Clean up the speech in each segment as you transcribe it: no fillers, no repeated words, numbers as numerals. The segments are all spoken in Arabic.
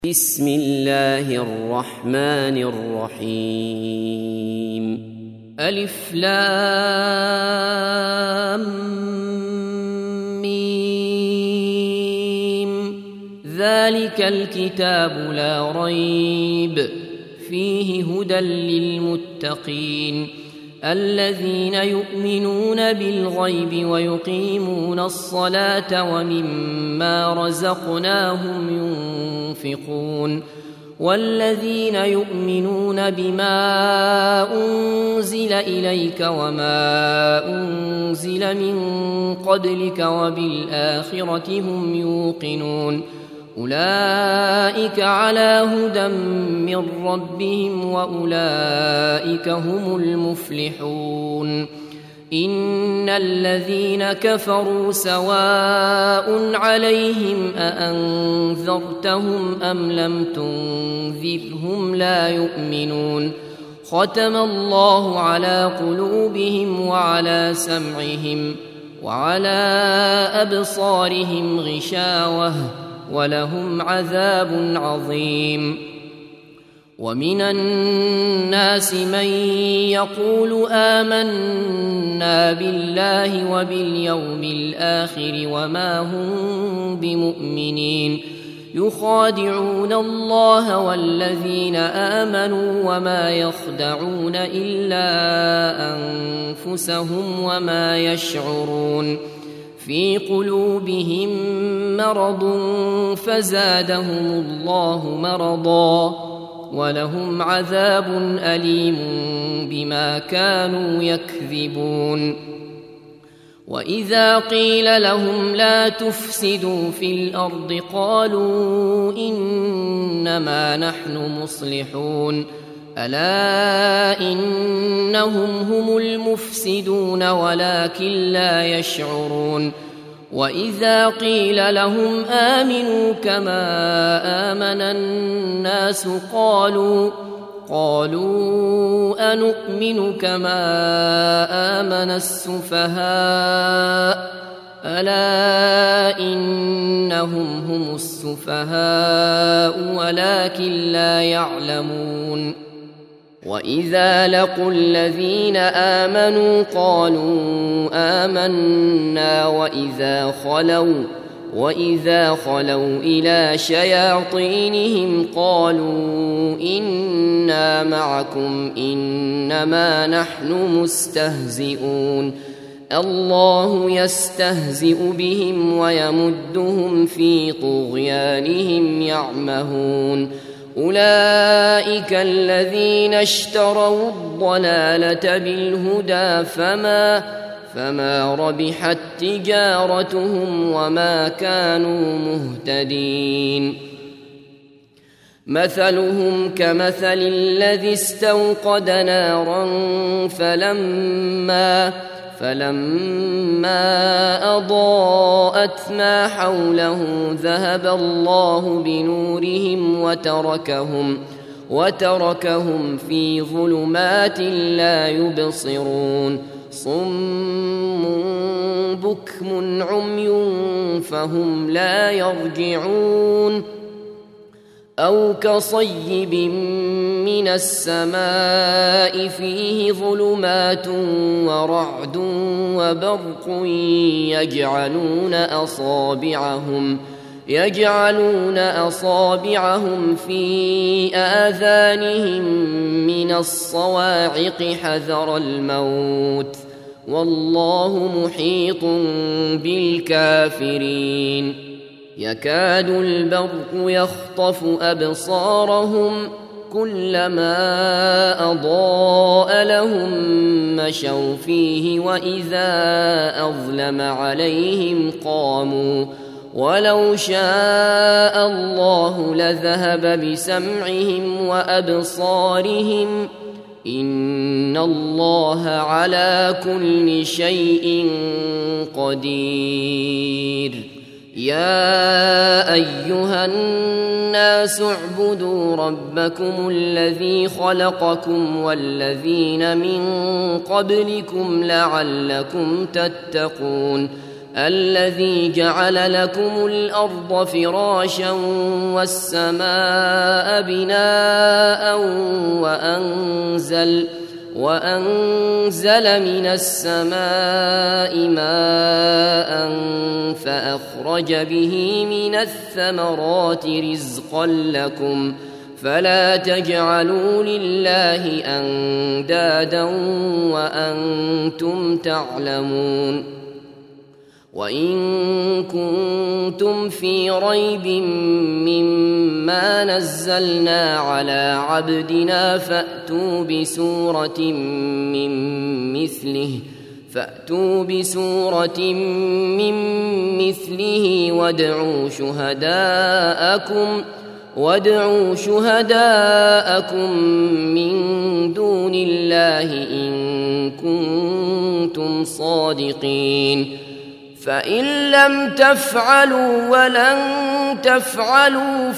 بسم الله الرحمن الرحيم. ألف لام ميم. ذلك الكتاب لا ريب فيه هدى للمتقين الذين يؤمنون بالغيب ويقيمون الصلاة ومما رزقناهم ينفقون والذين يؤمنون بما أنزل إليك وما أنزل من قبلك وبالآخرة هم يوقنون أولئك على هدى من ربهم وأولئك هم المفلحون. إن الذين كفروا سواء عليهم أأنذرتهم أم لم تنذرهم لا يؤمنون. ختم الله على قلوبهم وعلى سمعهم وعلى أبصارهم غشاوة ولهم عذاب عظيم. ومن الناس من يقول آمنا بالله وباليوم الآخر وما هم بمؤمنين يخادعون الله والذين آمنوا وما يخدعون إلا أنفسهم وما يشعرون. في قلوبهم مرض فزادهم الله مرضا ولهم عذاب أليم بما كانوا يكذبون. وإذا قيل لهم لا تفسدوا في الأرض قالوا إنما نحن مصلحون ألا إنهم هم المفسدون ولكن لا يشعرون. وإذا قيل لهم آمنوا كما آمن الناس قالوا أنؤمن كما آمن السفهاء ألا إنهم هم السفهاء ولكن لا يعلمون. وإذا لقوا الذين آمنوا قالوا آمنا وإذا خلوا إلى شياطينهم قالوا إنا معكم إنما نحن مستهزئون. الله يستهزئ بهم ويمدهم في طغيانهم يعمهون. أولئك الذين اشتروا الضلالة بالهدى فما ربحت تجارتهم وما كانوا مهتدين. مثلهم كمثل الذي استوقد نارا فلما أضاءت ما حوله ذهب الله بنورهم وتركهم في ظلمات لا يبصرون. صم بكم عمي فهم لا يرجعون. أو كصيب من السماء فيه ظلمات ورعد وبرق يجعلون أصابعهم في آذانهم من الصواعق حذر الموت والله محيط بالكافرين. يكاد البرق يخطف أبصارهم كلما أضاء لهم مشوا فيه وإذا أظلم عليهم قاموا ولو شاء الله لذهب بسمعهم وأبصارهم إن الله على كل شيء قدير. يا أيها الناس اعبدوا ربكم الذي خلقكم والذين من قبلكم لعلكم تتقون. الذي جعل لكم الأرض فراشا والسماء بناء وأنزل من السماء ماء فأخرج به من الثمرات رزقا لكم فلا تجعلوا لله أندادا وأنتم تعلمون. وإن كنتم في ريب مما نزلنا على عبدنا فأتوا بسورة من مثله وادعوا شهداءكم من دون الله إن كنتم صادقين. فإن لم تفعلوا ولن تفعلوا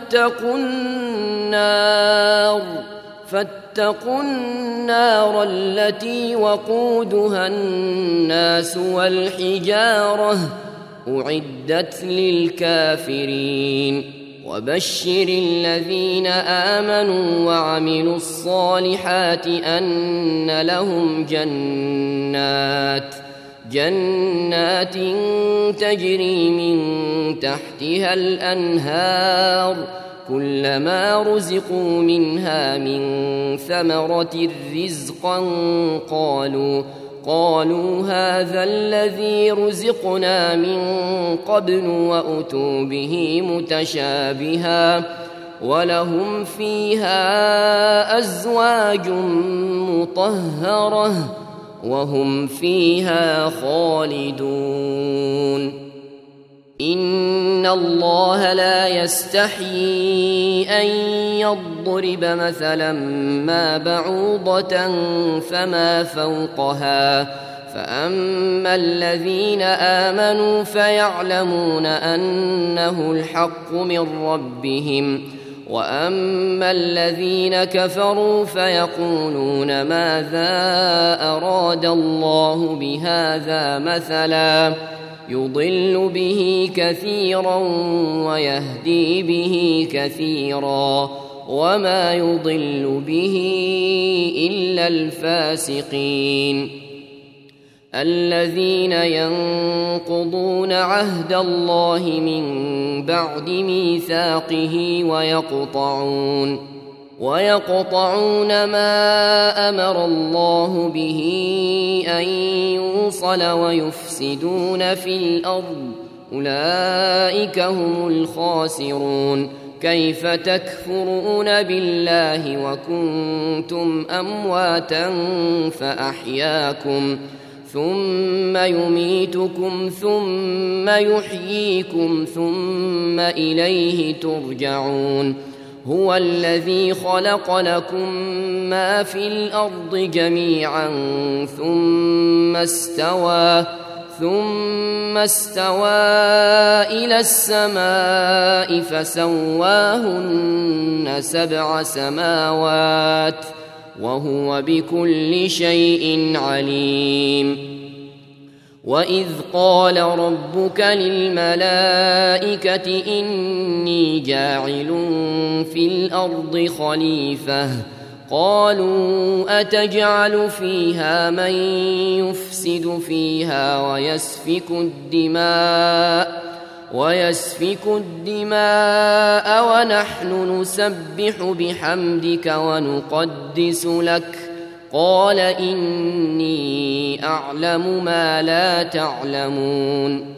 فاتقوا النار التي وقودها الناس والحجارة أعدت للكافرين. وبشر الذين آمنوا وعملوا الصالحات أن لهم جنات تجري من تحتها الأنهار كلما رزقوا منها من ثمرة رزقا قالوا هذا الذي رزقنا من قبل وأتوا به متشابها ولهم فيها أزواج مطهرة وهم فيها خالدون. إن الله لا يستحيي أن يضرب مثلا ما بعوضة فما فوقها فأما الذين آمنوا فيعلمون أنه الحق من ربهم وأما الذين كفروا فيقولون ماذا أراد الله بهذا مثلا يضل به كثيرا ويهدي به كثيرا وما يضل به إلا الفاسقين الذين ينقضون عهد الله من بعد ميثاقه ويقطعون ما أمر الله به أن يوصل ويفسدون في الأرض أولئك هم الخاسرون. كيف تكفرون بالله وكنتم أمواتا فأحياكم ثم يميتكم ثم يحييكم ثم إليه ترجعون. هو الذي خلق لكم ما في الأرض جميعا ثم استوى إلى السماء فسواهن 7 سماوات وهو بكل شيء عليم. وإذ قال ربك للملائكة إني جاعل في الأرض خليفة قالوا أتجعل فيها من يفسد فيها ويسفك الدماء ونحن نسبح بحمدك ونقدس لك قال إني أعلم ما لا تعلمون.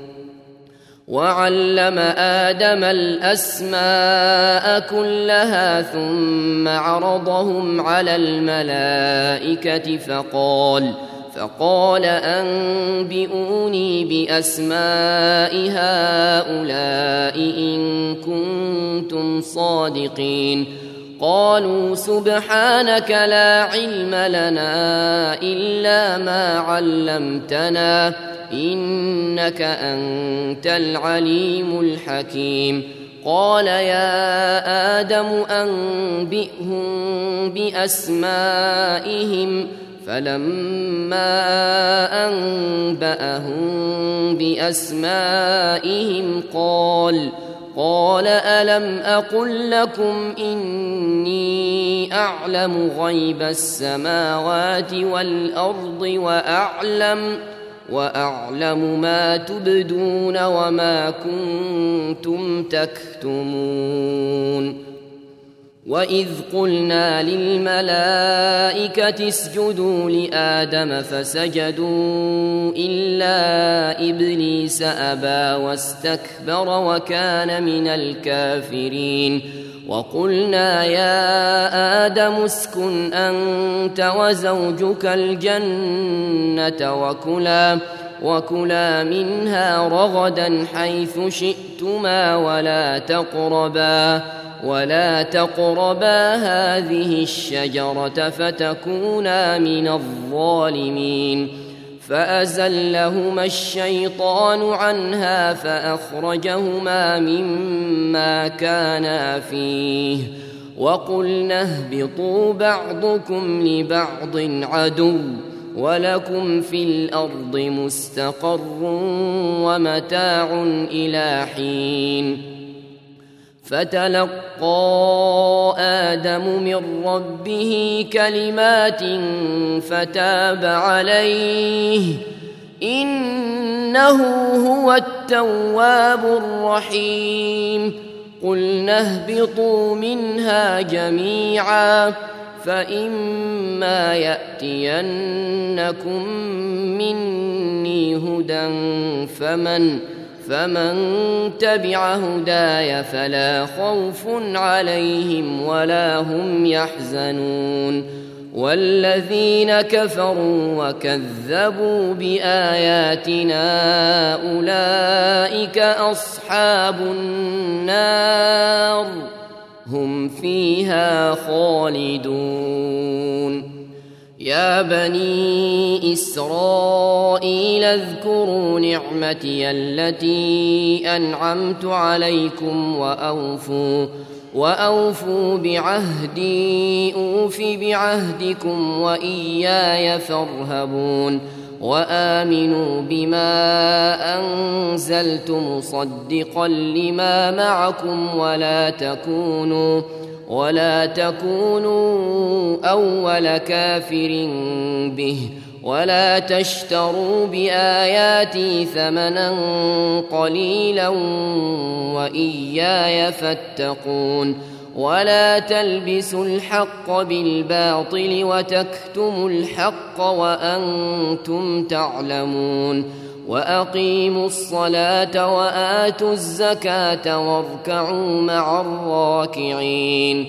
وعلم آدم الأسماء كلها ثم عرضهم على الملائكة فقال أنبئوني بأسماء هؤلاء إن كنتم صادقين. قالوا سبحانك لا علم لنا إلا ما علمتنا إنك أنت العليم الحكيم. قال يا آدم أنبئهم بأسمائهم فلما أنبأهم بأسمائهم قال ألم أقل لكم إني أعلم غيب السماوات والأرض وأعلم ما تبدون وما كنتم تكتمون وإذ قلنا للملائكة اسجدوا لآدم فسجدوا إلا إبليس أبى واستكبر وكان من الكافرين وقلنا يا آدم اسكن أنت وزوجك الجنة وكلا منها رغدا حيث شئتما ولا تقربا هذه الشجرة فتكونا من الظالمين فأزلهما الشيطان عنها فأخرجهما مما كانا فيه وقلنا اهبطوا بعضكم لبعض عدو ولكم في الأرض مستقر ومتاع إلى حين فتلقى آدم من ربه كلمات فتاب عليه إنه هو التواب الرحيم قلنا اهبطوا منها جميعا فإما يأتينكم مني هدى فمن تبع هداي فلا خوف عليهم ولا هم يحزنون والذين كفروا وكذبوا بآياتنا أولئك أصحاب النار هم فيها خالدون يا بني إسرائيل اذكروا نعمتي التي أنعمت عليكم وأوفوا بعهدي أوف بعهدكم وإياي فارهبون وآمنوا بما أنزلت مصدقا لما معكم ولا تكونوا أول كافر به ولا تشتروا بآياتي ثمنا قليلا وإياي فاتقون ولا تلبسوا الحق بالباطل وتكتموا الحق وأنتم تعلمون وأقيموا الصلاة وآتوا الزكاة واركعوا مع الراكعين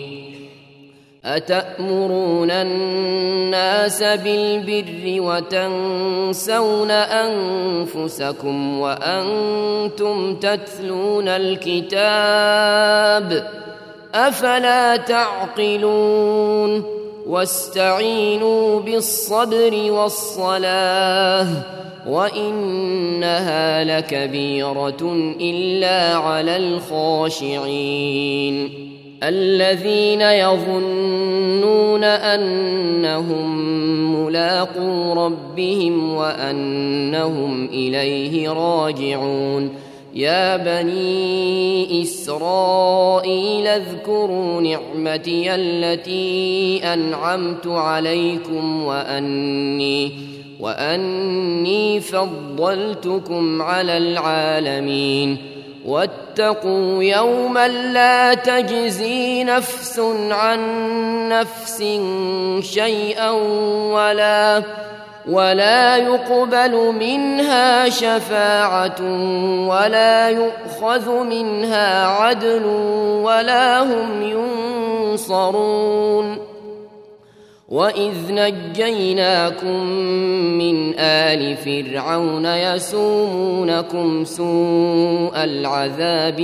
أتأمرون الناس بالبر وتنسون أنفسكم وأنتم تتلون الكتاب أفلا تعقلون واستعينوا بالصبر والصلاة وإنها لكبيرة إلا على الخاشعين الذين يظنون أنهم ملاقو ربهم وأنهم إليه راجعون يا بني إسرائيل اذكروا نعمتي التي أنعمت عليكم وأني فضلتكم على العالمين واتقوا يوما لا تجزي نفس عن نفس شيئا ولا يقبل منها شفاعة ولا يؤخذ منها عدل ولا هم ينصرون وإذ نجيناكم من آل فرعون يسومونكم سوء العذاب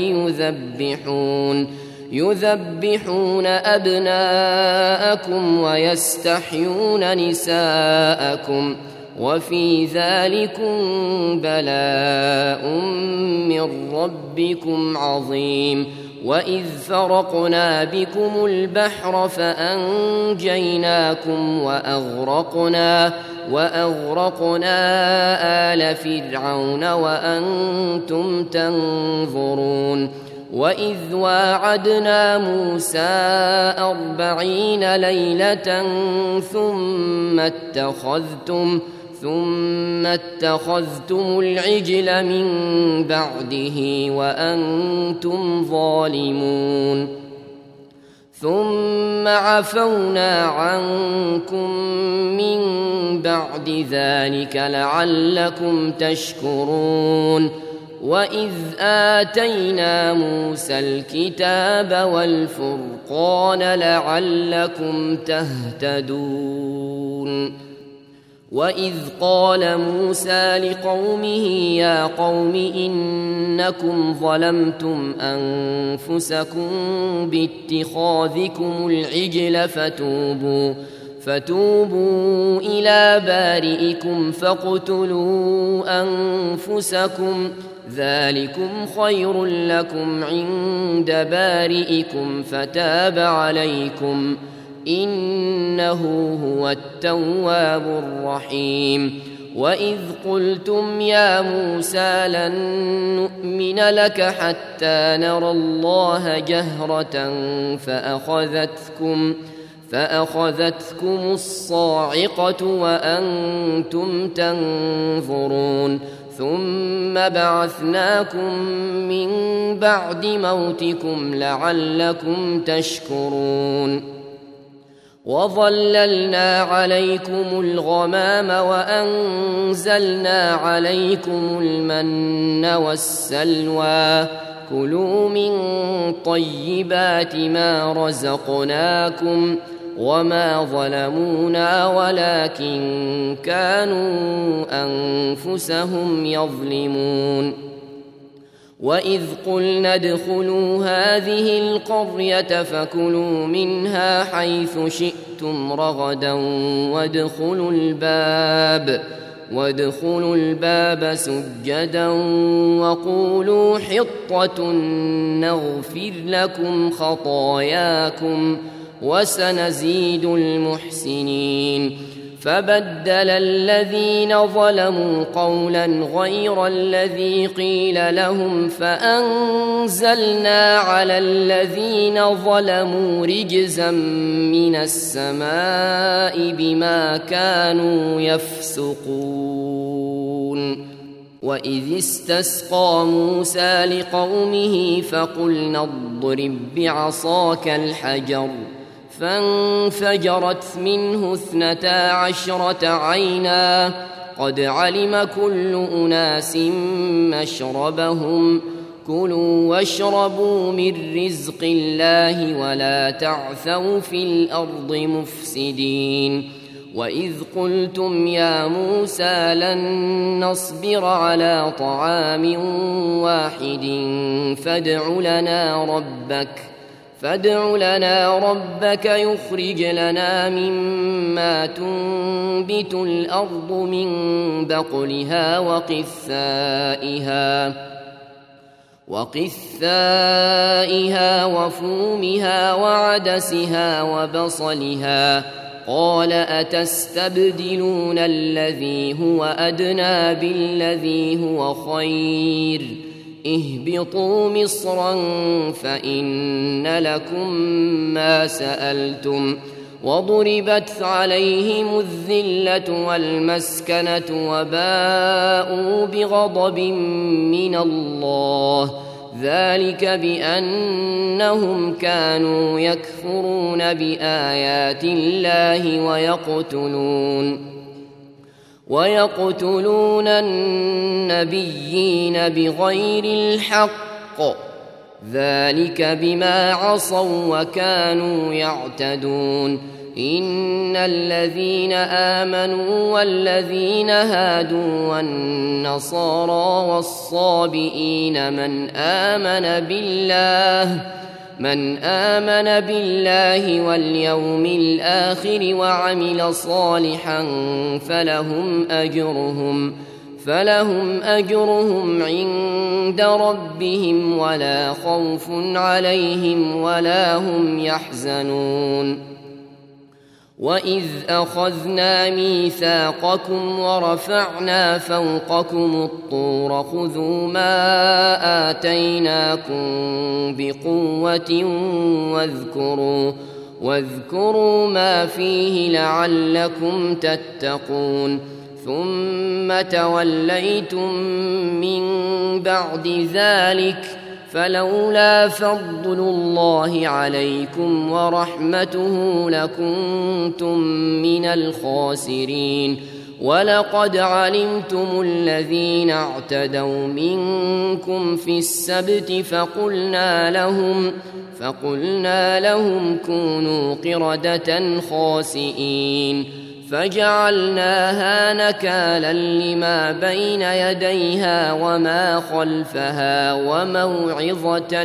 يذبحون أبناءكم ويستحيون نساءكم وفي ذلكم بلاء من ربكم عظيم. وإذ فرقنا بكم البحر فأنجيناكم وأغرقنا آل فرعون وأنتم تنظرون. وإذ واعدنا موسى 40 ليلة ثم اتخذتم العجل من بعده وأنتم ظالمون. ثم عفونا عنكم من بعد ذلك لعلكم تشكرون. وإذ آتينا موسى الكتاب والفرقان لعلكم تهتدون. وإذ قال موسى لقومه يا قوم إنكم ظلمتم أنفسكم باتخاذكم العجل فتوبوا إلى بارئكم فاقتلوا أنفسكم ذلكم خير لكم عند بارئكم فتاب عليكم إنه هو التواب الرحيم. وإذ قلتم يا موسى لن نؤمن لك حتى نرى الله جهرة فأخذتكم الصاعقة وأنتم تنظرون. ثم بعثناكم من بعد موتكم لعلكم تشكرون. وظللنا عليكم الغمام وأنزلنا عليكم المن والسلوى كلوا من طيبات ما رزقناكم وما ظلمونا ولكن كانوا أنفسهم يظلمون. وإذ قلنا ادخلوا هذه القرية فكلوا منها حيث شئتم رغدا وادخلوا الباب سجدا وقولوا حطة نغفر لكم خطاياكم وسنزيد المحسنين. فبدل الذين ظلموا قولا غير الذي قيل لهم فأنزلنا على الذين ظلموا رجزا من السماء بما كانوا يفسقون. وإذ استسقى موسى لقومه فقلنا اضرب بعصاك الحجر فانفجرت منه 12 عينا قد علم كل أناس مشربهم كلوا واشربوا من رزق الله ولا تعثوا في الأرض مفسدين. وإذ قلتم يا موسى لن نصبر على طعام واحد فادع لنا ربك يخرج لنا مما تنبت الأرض من بقلها وقثائها وفومها وعدسها وبصلها قال أتستبدلون الذي هو أدنى بالذي هو خير اهبطوا مصرا فإن لكم ما سألتم وضربت عليهم الذلة والمسكنة وباءوا بغضب من الله ذلك بأنهم كانوا يكفرون بآيات الله ويقتلون النبيين بغير الحق ذلك بما عصوا وكانوا يعتدون. إن الذين آمنوا والذين هادوا والنصارى والصابئين من من آمن بالله واليوم الآخر وعمل صالحا فلهم أجرهم عند ربهم ولا خوف عليهم ولا هم يحزنون. وإذ أخذنا ميثاقكم ورفعنا فوقكم الطور خذوا ما آتيناكم بقوة واذكروا ما فيه لعلكم تتقون. ثم توليتم من بعد ذلك فلولا فضل الله عليكم ورحمته لكنتم من الخاسرين. ولقد علمتم الذين اعتدوا منكم في السبت فقلنا لهم كونوا قردة خاسئين فجعلناها نكالا لما بين يديها وما خلفها وموعظة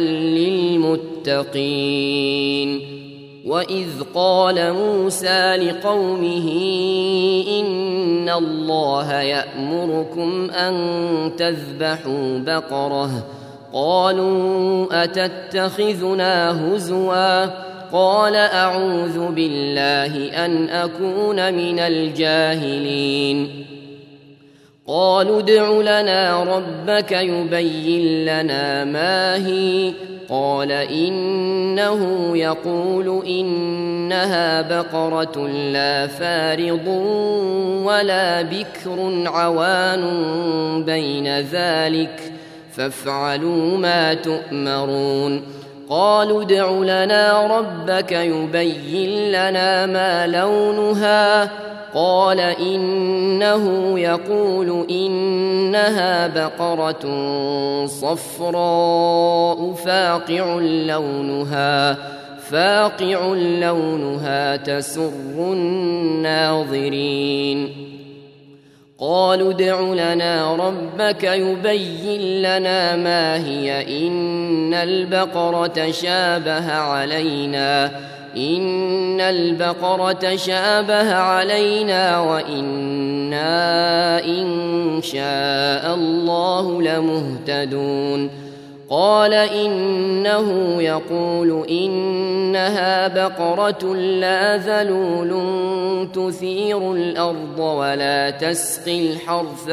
للمتقين. وإذ قال موسى لقومه إن الله يأمركم أن تذبحوا بقرة قالوا أتتخذنا هزوا قال أعوذ بالله أن أكون من الجاهلين. قالوا ادع لنا ربك يبين لنا ما هي قال إنه يقول إنها بقرة لا فارض ولا بكر عوان بين ذلك فافعلوا ما تؤمرون. قالوا ادع لنا ربك يبين لنا ما لونها قال إنه يقول إنها بقرة صفراء فاقع لونها تسر الناظرين. قالوا ادع لنا ربك يبين لنا ما هي إن البقرة شابه علينا وإنا إن شاء الله لمهتدون. قال إنه يقول إنها بقرة لا ذلول تثير الأرض ولا تسقي الحرث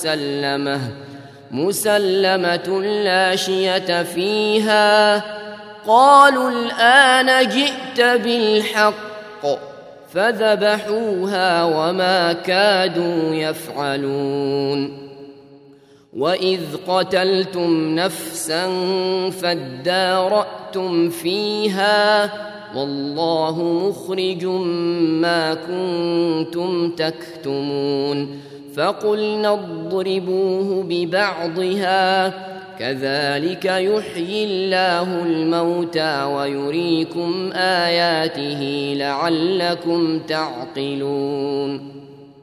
مسلمة لا شية فيها. قالوا الآن جئت بالحق فذبحوها وما كادوا يفعلون. وإذ قتلتم نفسا فادارأتم فيها والله مخرج ما كنتم تكتمون. فقلنا اضربوه ببعضها كذلك يحيي الله الموتى ويريكم آياته لعلكم تعقلون.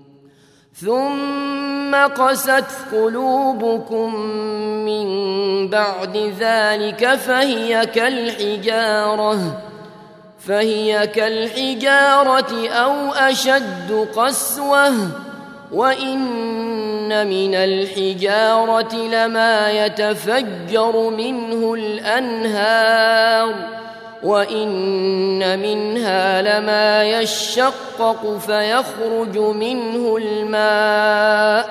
ثم قست قلوبكم من بعد ذلك فهي كالحجارة أو أشد قسوة. وإن من الحجارة لما يتفجر منه الأنهار وإن منها لما يشقق فيخرج منه الماء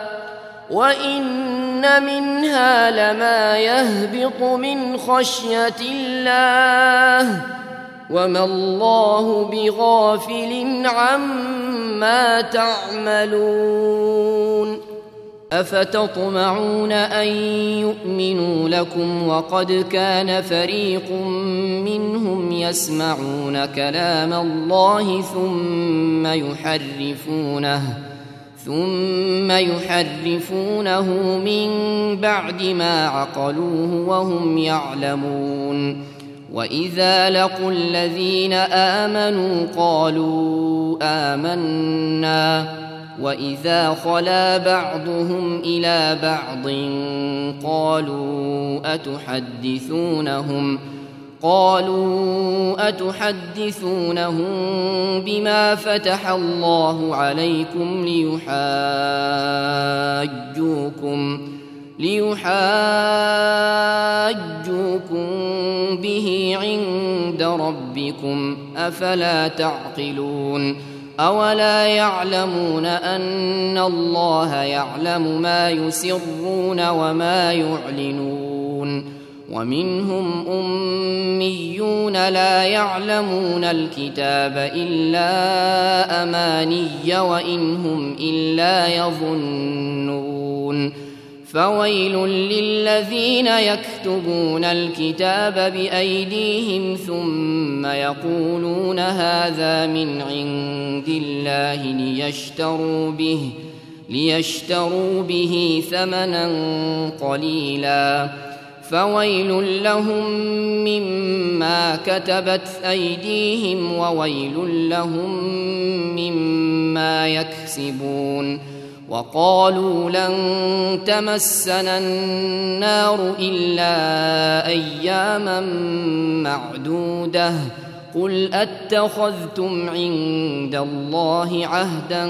وإن منها لما يهبط من خشية الله وما الله بغافل عما تعملون. أفتطمعون أن يؤمنوا لكم وقد كان فريق منهم يسمعون كلام الله ثم يحرفونه من بعد ما عقلوه وهم يعلمون. وإذا لقوا الذين آمنوا قالوا آمنا وإذا خلا بعضهم إلى بعض قالوا أتحدثونهم بما فتح الله عليكم ليحاجوكم به عند ربكم أفلا تعقلون أولا يعلمون أن الله يعلم ما يسرون وما يعلنون ومنهم أميون لا يعلمون الكتاب إلا أماني وإن هم إلا يظنون فويل للذين يكتبون الكتاب بأيديهم ثم يقولون هذا من عند الله ليشتروا به ثمنا قليلا فويل لهم مما كتبت أيديهم وويل لهم مما يكسبون وقالوا لن تمسنا النار إلا أياما معدودة قل أتخذتم عند الله عهدا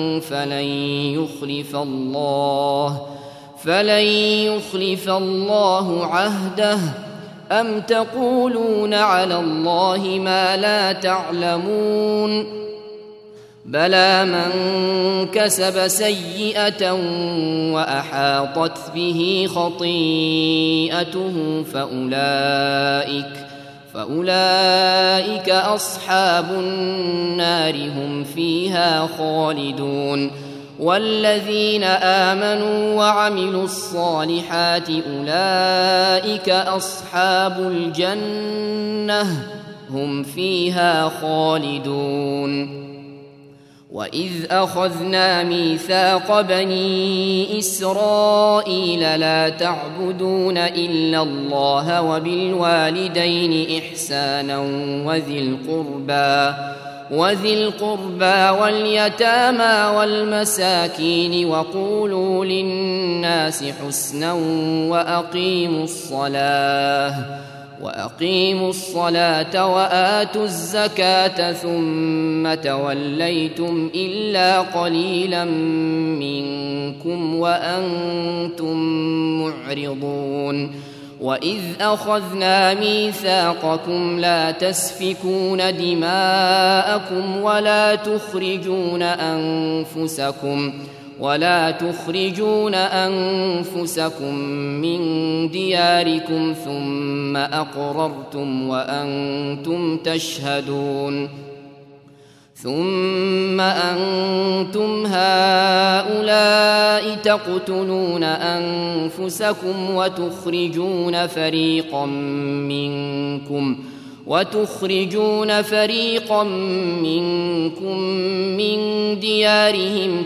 فلن يخلف الله عهده أم تقولون على الله ما لا تعلمون بلى من كسب سيئة وأحاطت به خطيئته فأولئك أصحاب النار هم فيها خالدون والذين آمنوا وعملوا الصالحات أولئك أصحاب الجنة هم فيها خالدون وإذ أخذنا ميثاق بني إسرائيل لا تعبدون إلا الله وبالوالدين إحسانا وذي القربى واليتامى والمساكين وقولوا للناس حسنا وأقيموا الصلاة وآتوا الزكاة ثم توليتم إلا قليلا منكم وأنتم معرضون وإذ أخذنا ميثاقكم لا تسفكون دماءكم ولا تخرجون أنفسكم من دياركم ثم أقررتم وأنتم تشهدون ثم أنتم هؤلاء تقتلون أنفسكم وتخرجون فريقا منكم من ديارهم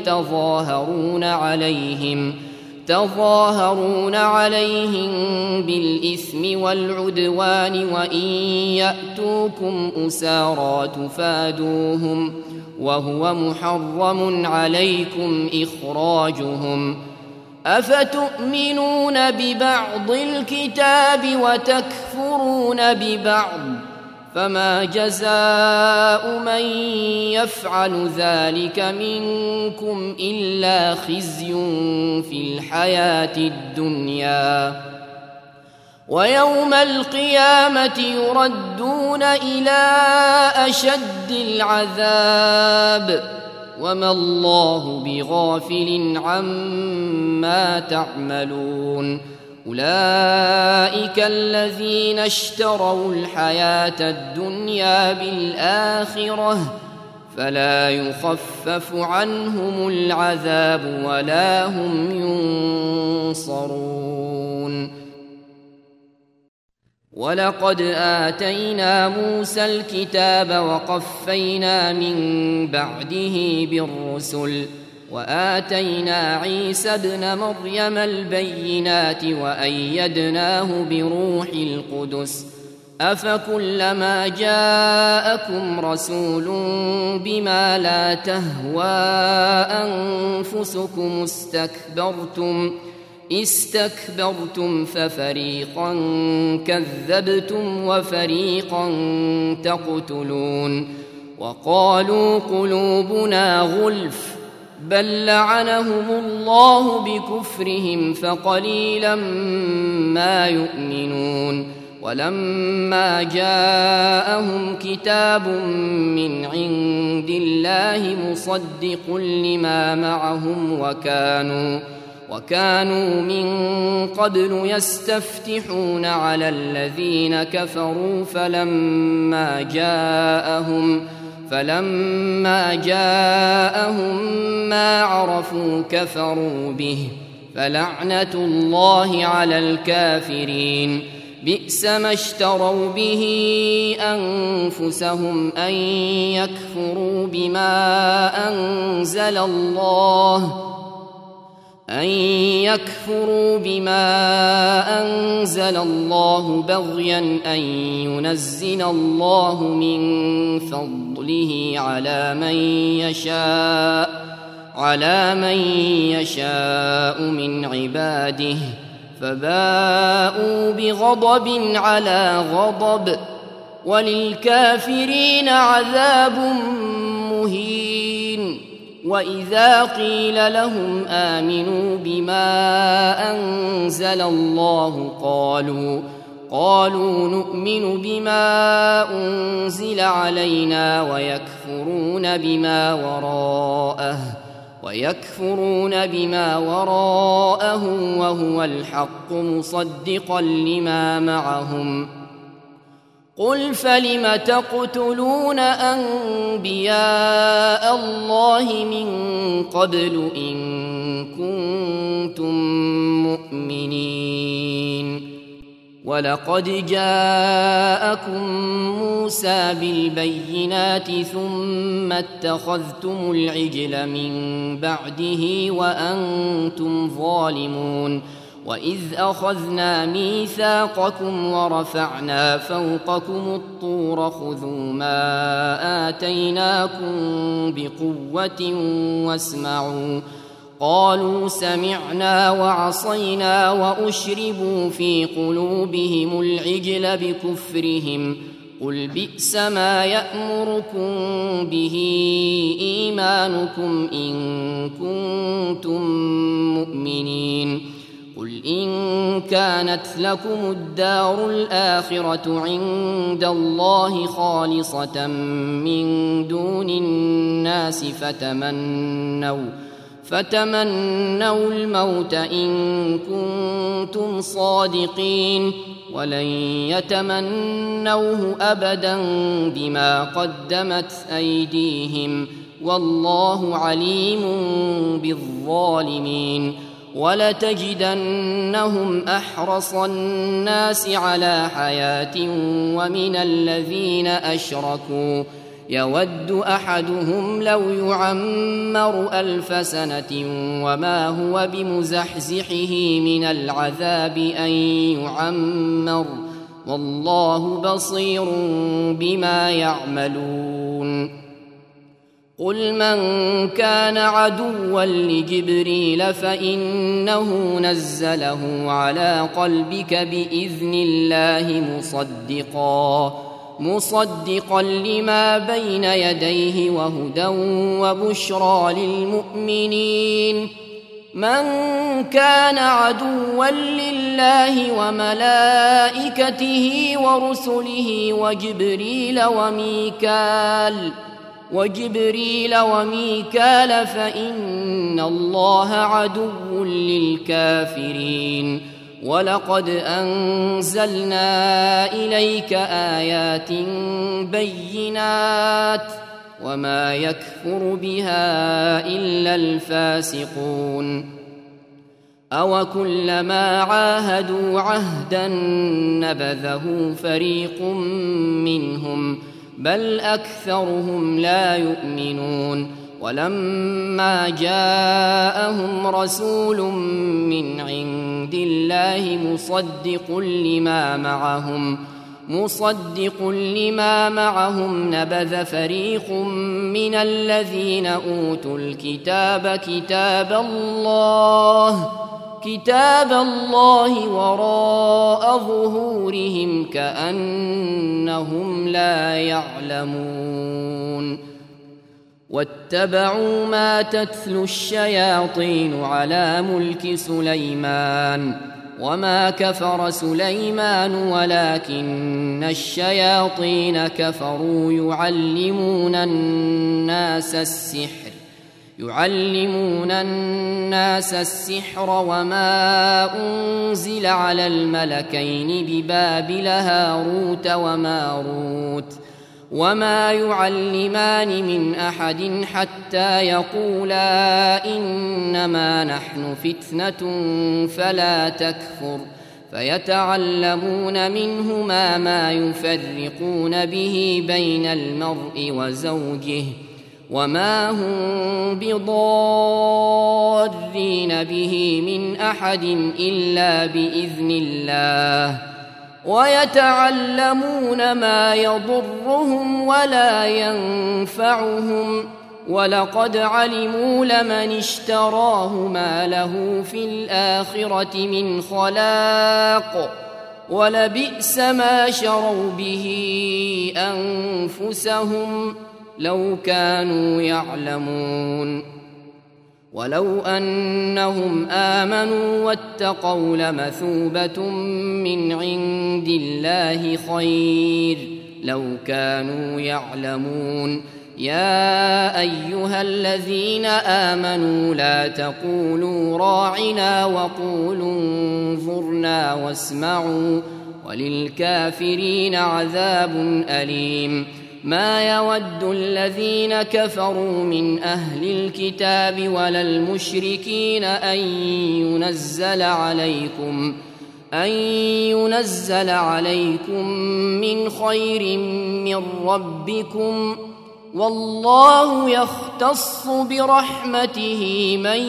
تظاهرون عليهم بالإثم والعدوان وإن يأتوكم أسارى تفادوهم وهو محرم عليكم إخراجهم أفتؤمنون ببعض الكتاب وتكفرون ببعض فما جزاء من يفعل ذلك منكم إلا خزي في الحياة الدنيا ويوم القيامة يردون إلى أشد العذاب وما الله بغافل عما تعملون أولئك الذين اشتروا الحياة الدنيا بالآخرة فلا يخفف عنهم العذاب ولا هم ينصرون ولقد آتينا موسى الكتاب وقفينا من بعده بالرسل وآتينا عيسى ابن مريم البينات وأيدناه بروح القدس أفكلما جاءكم رسول بما لا تهوى أنفسكم استكبرتم استكبرتم ففريقا كذبتم وفريقا تقتلون وقالوا قلوبنا غلف بل لعنهم الله بكفرهم فقليلا ما يؤمنون ولما جاءهم كتاب من عند الله مصدق لما معهم وكانوا من قبل يستفتحون على الذين كفروا فلما جاءهم ما عرفوا كفروا به فلعنة الله على الكافرين بئس ما اشتروا به أنفسهم أن يكفروا بما أنزل الله بغيا أن ينزل الله من فضله على من يشاء من عباده فباءوا بغضب على غضب وللكافرين عذاب مهين وإذا قيل لهم آمنوا بما أنزل الله قالوا نؤمن بما أنزل علينا ويكفرون بما وراءه وهو الحق مصدقا لما معهم قل فلم تقتلون أنبياء الله من قبل إن كنتم مؤمنين ولقد جاءكم موسى بالبينات ثم اتخذتم العجل من بعده وأنتم ظالمون وإذ أخذنا ميثاقكم ورفعنا فوقكم الطور خذوا ما آتيناكم بقوة واسمعوا قالوا سمعنا وعصينا وأشربوا في قلوبهم العجل بكفرهم قل بئس ما يأمركم به إيمانكم إن كنتم مؤمنين قل إن كانت لكم الدار الآخرة عند الله خالصة من دون الناس فتمنوا الموت إن كنتم صادقين ولن يتمنوه أبدا بما قدمت أيديهم والله عليم بالظالمين ولتجدنهم أحرص الناس على حياة ومن الذين أشركوا يود أحدهم لو يعمر 1000 سنة وما هو بمزحزحه من العذاب أن يعمر والله بصير بما يعملون قل من كان عدوا لجبريل فإنه نزله على قلبك بإذن الله مصدقا لما بين يديه وهدى وبشرى للمؤمنين من كان عدوا لله وملائكته ورسله وجبريل وميكال فإن الله عدو للكافرين ولقد أنزلنا إليك آيات بينات وما يكفر بها إلا الفاسقون أوكلما عاهدوا عهدا نبذه فريق منهم بل أكثرهم لا يؤمنون ولما جاءهم رسول من عند الله مصدق لما معهم نبذ فريق من الذين أوتوا الكتاب كتاب الله وراء ظهورهم كأنهم لا يعلمون واتبعوا ما تتلو الشياطين على ملك سليمان وما كفر سليمان ولكن الشياطين كفروا يعلمون الناس السحر وما أنزل على الملكين ببابل هاروت وماروت وما يعلمان من أحد حتى يقولا إنما نحن فتنة فلا تكفر فيتعلمون منهما ما يفرقون به بين المرء وزوجه وما هم بضارين به من أحد إلا بإذن الله ويتعلمون ما يضرهم ولا ينفعهم ولقد علموا لمن اشتراه ما له في الآخرة من خلاق ولبئس ما شروا به أنفسهم لو كانوا يعلمون ولو أنهم آمنوا واتقوا لمثوبة من عند الله خير لو كانوا يعلمون يا أيها الذين آمنوا لا تقولوا راعنا وقولوا انظرنا واسمعوا وللكافرين عذاب أليم ما يود الذين كفروا من أهل الكتاب ولا المشركين أن ينزل عليكم من خير من ربكم والله يختص برحمته من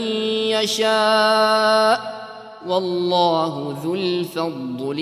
يشاء والله ذو الفضل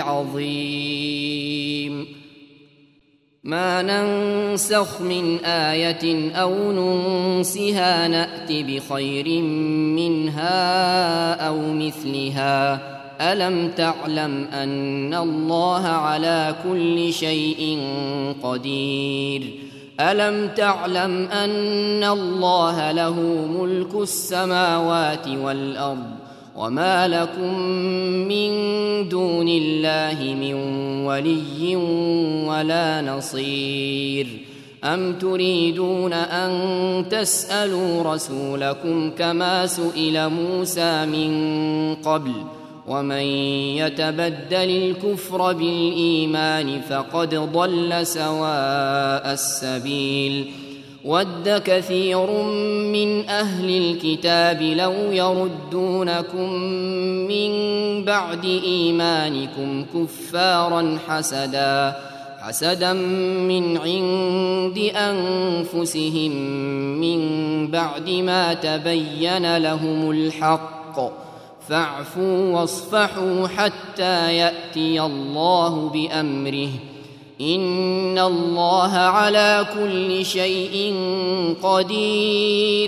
العظيم ما ننسخ من آية أو ننسها نأت بخير منها أو مثلها ألم تعلم أن الله على كل شيء قدير ألم تعلم أن الله له ملك السماوات والأرض وما لكم من دون الله من ولي ولا نصير أم تريدون أن تسألوا رسولكم كما سئل موسى من قبل ومن يتبدل الكفر بالإيمان فقد ضل سواء السبيل ود كثير من أهل الكتاب لو يردونكم من بعد إيمانكم كفارا حسدا من عند أنفسهم من بعد ما تبين لهم الحق فاعفوا واصفحوا حتى يأتي الله بأمره إن الله على كل شيء قدير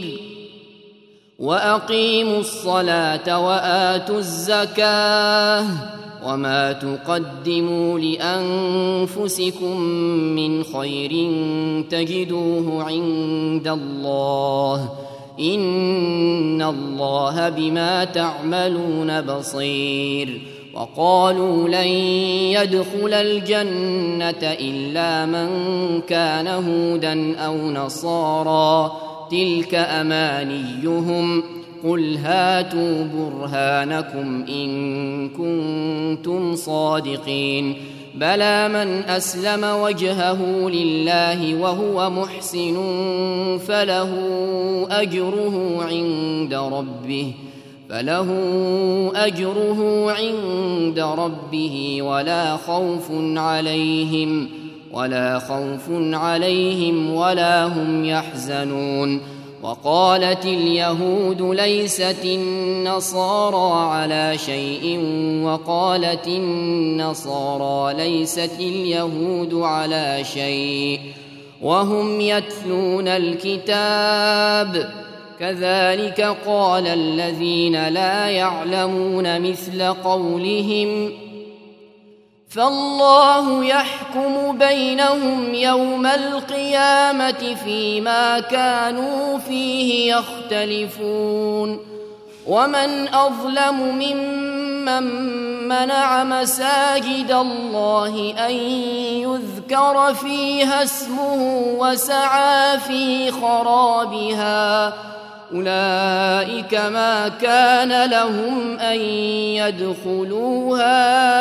وأقيموا الصلاة وآتوا الزكاة وما تقدموا لأنفسكم من خير تجدوه عند الله إن الله بما تعملون بصير وقالوا لن يدخل الجنة إلا من كان هودا أو نصارى تلك أمانيهم قل هاتوا برهانكم إن كنتم صادقين بلى من أسلم وجهه لله وهو محسن فله أجره عند ربه ولا خوف عليهم ولا هم يحزنون وقالت اليهود ليست النصارى على شيء وقالت النصارى ليست اليهود على شيء وهم يتلون الكتاب كذلك قال الذين لا يعلمون مثل قولهم فالله يحكم بينهم يوم القيامة فيما كانوا فيه يختلفون ومن أظلم ممن منع مساجد الله أن يذكر فيها اسمه وسعى في خرابها أولئك ما كان لهم أن يدخلوها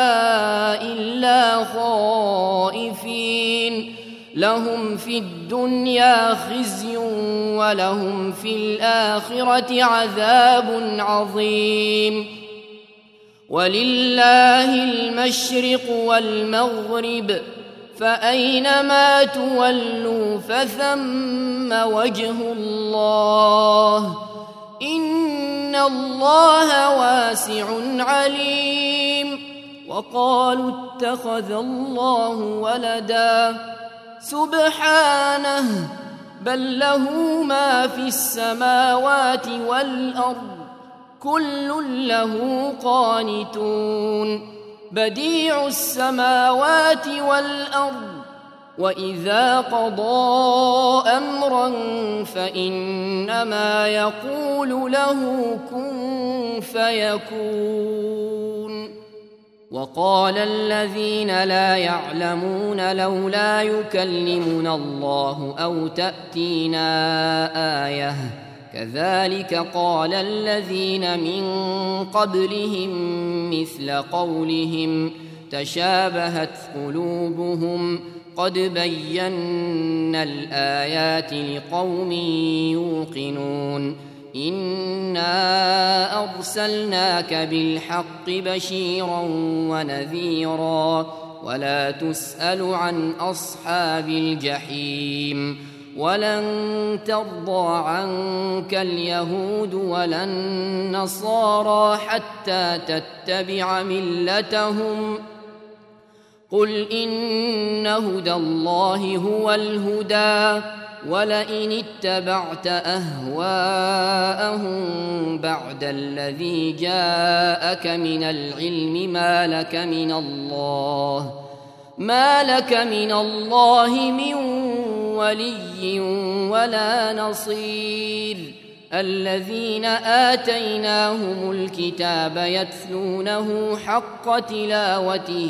إلا خائفين لهم في الدنيا خزي ولهم في الآخرة عذاب عظيم ولله المشرق والمغرب فأينما تولوا فثم وجه الله إن الله واسع عليم وقالوا اتخذ الله ولدا سبحانه بل له ما في السماوات والأرض كل له قانتون بديع السماوات والأرض وإذا قضى أمرا فإنما يقول له كن فيكون وقال الذين لا يعلمون لولا يكلمنا الله أو تأتينا آية كذلك قال الذين من قبلهم مثل قولهم تشابهت قلوبهم قد بينا الآيات لقوم يوقنون إنا أرسلناك بالحق بشيرا ونذيرا ولا تسأل عن أصحاب الجحيم ولن ترضى عنك اليهود ولا النصارى حتى تتبع ملتهم قل إن هدى الله هو الهدى ولئن اتبعت أهواءهم بعد الذي جاءك من العلم ما لك من الله من ولي ولا نصير الذين آتيناهم الكتاب يتلونه حق تلاوته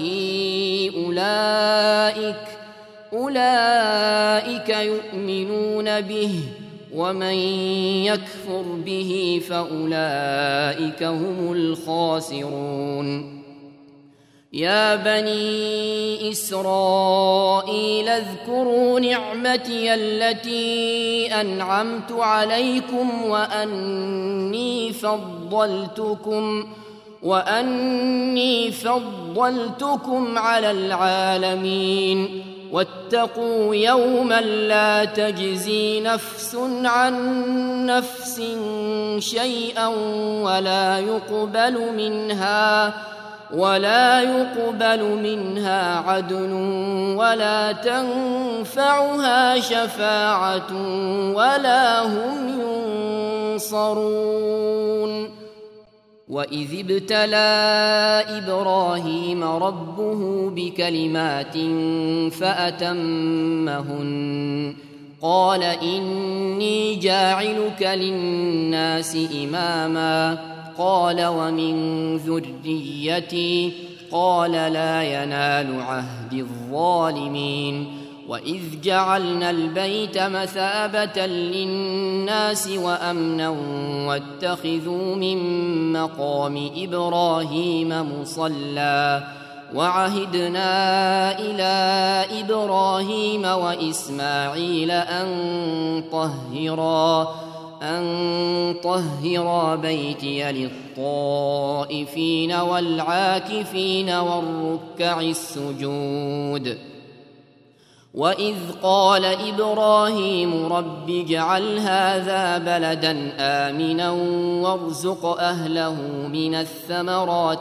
أولئك يؤمنون به ومن يكفر به فأولئك هم الخاسرون يا بني إسرائيل اذكروا نعمتي التي أنعمت عليكم وأني فضلتكم على العالمين واتقوا يوما لا تجزي نفس عن نفس شيئا ولا يقبل منها عدل ولا تنفعها شفاعة ولا هم ينصرون وإذ ابتلى إبراهيم ربه بكلمات فأتمهن قال إني جاعلك للناس إماما قال ومن ذريتي قال لا ينال عهد الظالمين وإذ جعلنا البيت مثابة للناس وأمنا واتخذوا من مقام إبراهيم مصلى وعهدنا إلى إبراهيم وإسماعيل أن طهرا بيتي للطائفين والعاكفين والركع السجود وإذ قال إبراهيم رب اجعل هذا بلدا آمنا وارزق أهله من الثمرات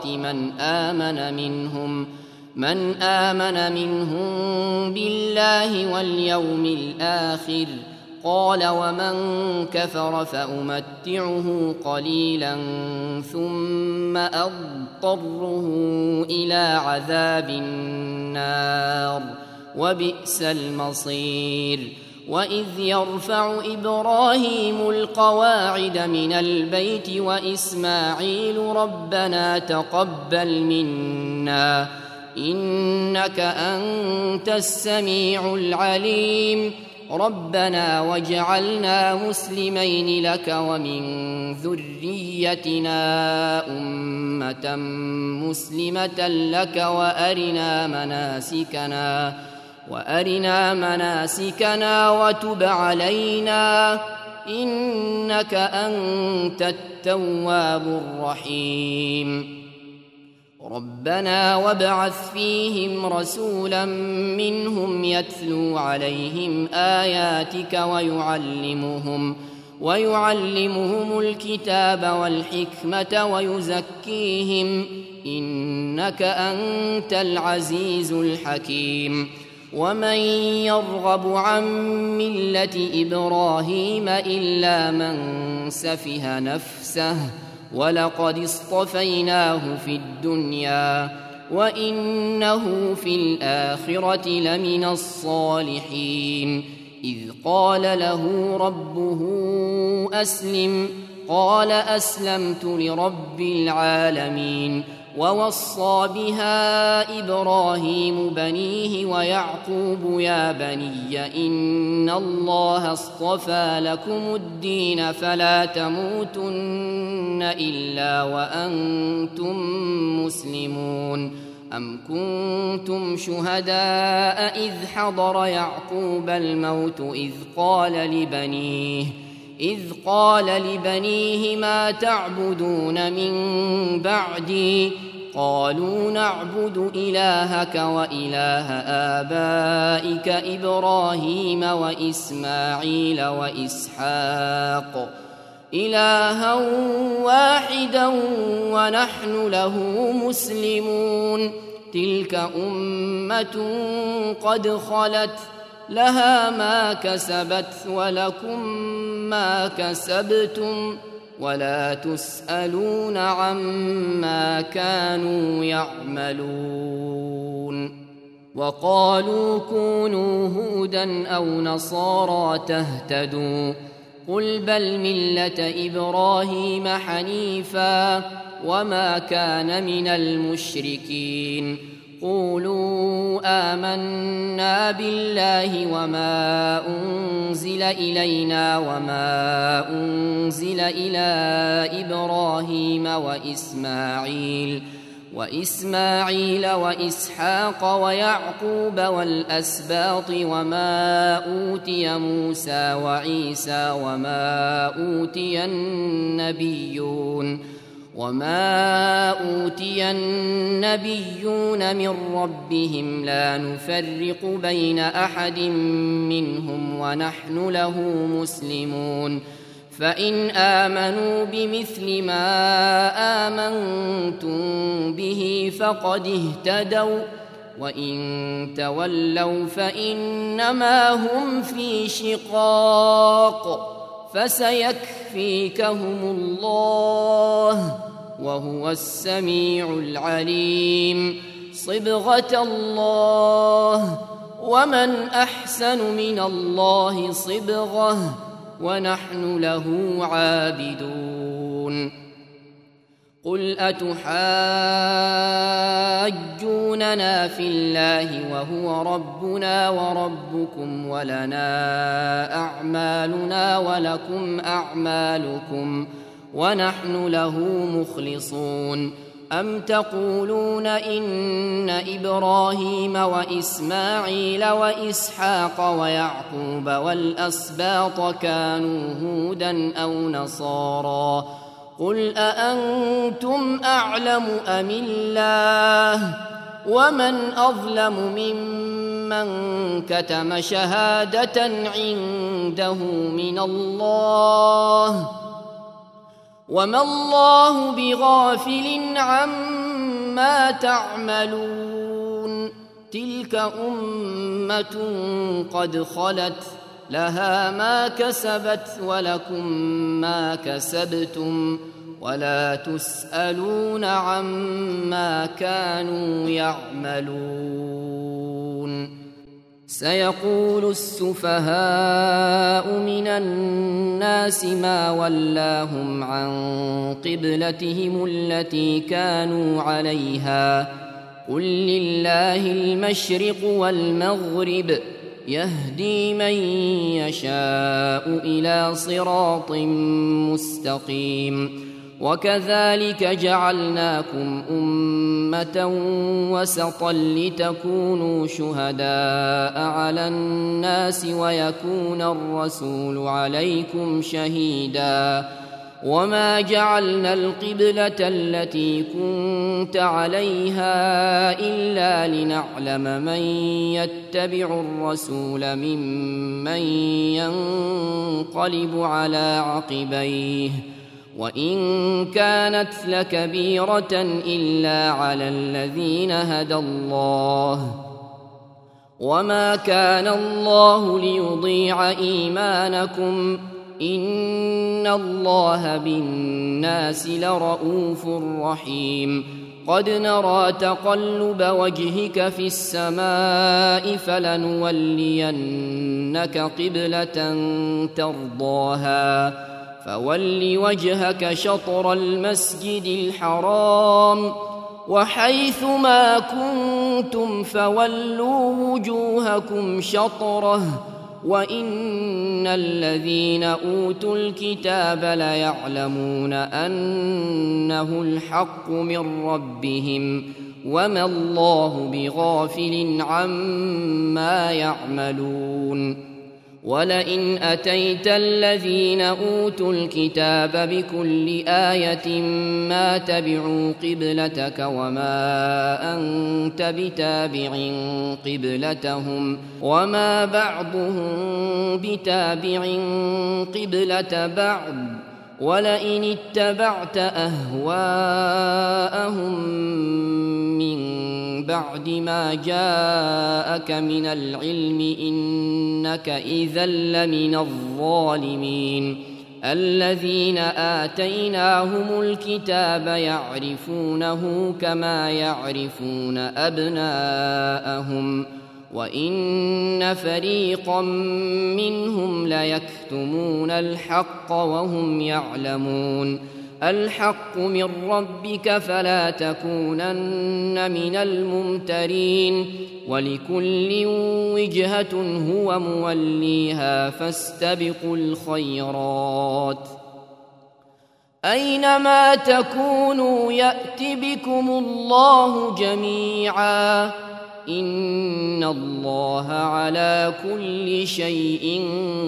من آمن منهم بالله واليوم الآخر قال ومن كفر فأمتعه قليلا ثم أضطره إلى عذاب النار وبئس المصير وإذ يرفع إبراهيم القواعد من البيت وإسماعيل ربنا تقبل منا إنك أنت السميع العليم ربنا واجعلنا مسلمين لك ومن ذريتنا أمة مسلمة لك وأرنا مناسكنا وتب علينا إنك أنت التواب الرحيم ربنا وابعث فيهم رسولا منهم يتلو عليهم آياتك ويعلمهم الكتاب والحكمة ويزكيهم إنك أنت العزيز الحكيم ومن يرغب عن ملة إبراهيم إلا من سفه نفسه ولقد اصطفيناه في الدنيا وإنه في الآخرة لمن الصالحين إذ قال له ربه أسلم قال أسلمت لرب العالمين ووصى بها إبراهيم بنيه ويعقوب يا بني إن الله اصطفى لكم الدين فلا تموتن إلا وأنتم مسلمون أم كنتم شهداء إذ حضر يعقوب الموت إذ قال لبنيه ما تعبدون من بعدي قالوا نعبد إلهك وإله آبائك إبراهيم وإسماعيل وإسحاق إلها واحدا ونحن له مسلمون تلك أمة قد خلت لها ما كسبت ولكم ما كسبتم ولا تسألون عما كانوا يعملون وقالوا كونوا هودا أو نصارى تهتدوا قل بل ملة إبراهيم حنيفا وما كان من المشركين قولوا آمنا بالله وما أنزل إلينا وما أنزل إلى إبراهيم وإسماعيل وإسحاق ويعقوب والأسباط وما أوتي موسى وعيسى وما أوتي النبيون من ربهم لا نفرق بين أحد منهم ونحن له مسلمون فإن آمنوا بمثل ما آمنتم به فقد اهتدوا وإن تولوا فإنما هم في شقاق فسيكفيكهم الله وهو السميع العليم صبغة الله ومن أحسن من الله صبغة ونحن له عابدون قل أتحاجوننا في الله وهو ربنا وربكم ولنا أعمالنا ولكم أعمالكم ونحن له مخلصون أم تقولون إن إبراهيم وإسماعيل وإسحاق ويعقوب والأسباط كانوا هودا أو نصارى قل أأنتم أعلم أم الله ومن أظلم ممن كتم شهادة عنده من الله وما الله بغافل عما تعملون تلك أمة قد خلت لها ما كسبت ولكم ما كسبتم ولا تسألون عما كانوا يعملون. سيقول السفهاء من الناس ما ولاهم عن قبلتهم التي كانوا عليها قل لله المشرق والمغرب يهدي من يشاء إلى صراط مستقيم. وكذلك جعلناكم أمة وسطا لتكونوا شهداء على الناس ويكون الرسول عليكم شهيدا وما جعلنا القبلة التي كنت عليها إلا لنعلم من يتبع الرسول ممن ينقلب على عقبيه وإن كانت لكبيرة إلا على الذين هدى الله وما كان الله ليضيع إيمانكم إن الله بالناس لرؤوف رحيم. قد نرى تقلب وجهك في السماء فلنولينك قبلة ترضاها فول وجهك شطر المسجد الحرام وحيث ما كنتم فولوا وجوهكم شطره وإن الذين أوتوا الكتاب ليعلمون أنه الحق من ربهم وما الله بغافل عما يعملون. ولئن أتيت الذين أوتوا الكتاب بكل آية ما تبعوا قبلتك وما أنت بتابع قبلتهم وما بعضهم بتابع قبلة بعض ولئن اتبعت أهواءهم من بعد ما جاءك من العلم إنك إذا لمن الظالمين. الذين آتيناهم الكتاب يعرفونه كما يعرفون أبناءهم وإن فريقا منهم ليكتمون الحق وهم يعلمون. الحق من ربك فلا تكونن من الممترين ولكل وجهة هو موليها فاستبقوا الخيرات أينما تكونوا يأت بكم الله جميعا إن الله على كل شيء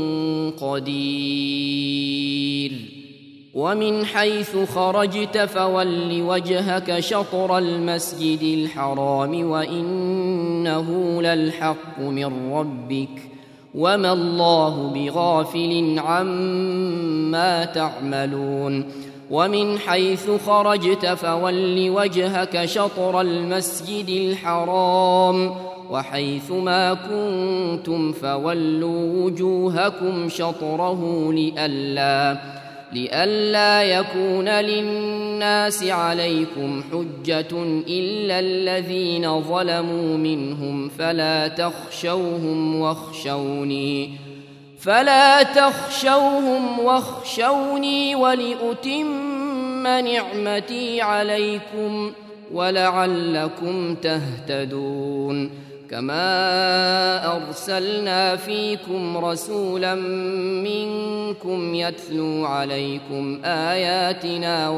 قدير. ومن حيث خرجت فول وجهك شطر المسجد الحرام وإنه للحق من ربك وما الله بغافل عما تعملون. ومن حيث خرجت فول وجهك شطر المسجد الحرام وحيث ما كنتم فولوا وجوهكم شطره لئلا يكون للناس عليكم حجة إلا الذين ظلموا منهم فلا تخشوهم واخشوني ولأتم نعمتي عليكم ولعلكم تهتدون. كما أرسلنا فيكم رسولا منكم يتلو عليكم آياتنا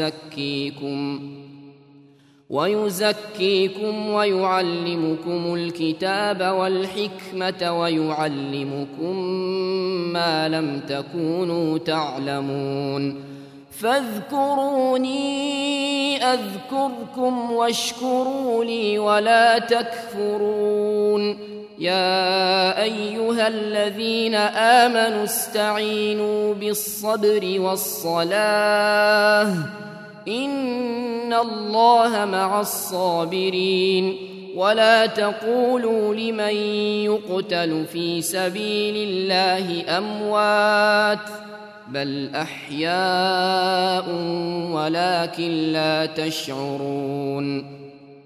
ويزكيكم ويعلمكم الكتاب والحكمة ويعلمكم ما لم تكونوا تعلمون. فاذكروني أذكركم واشكروا لي ولا تكفرون. يا أيها الذين آمنوا استعينوا بالصبر والصلاة إن الله مع الصابرين ولا تقولوا لمن يقتل في سبيل الله أموات بل أحياء ولكن لا تشعرون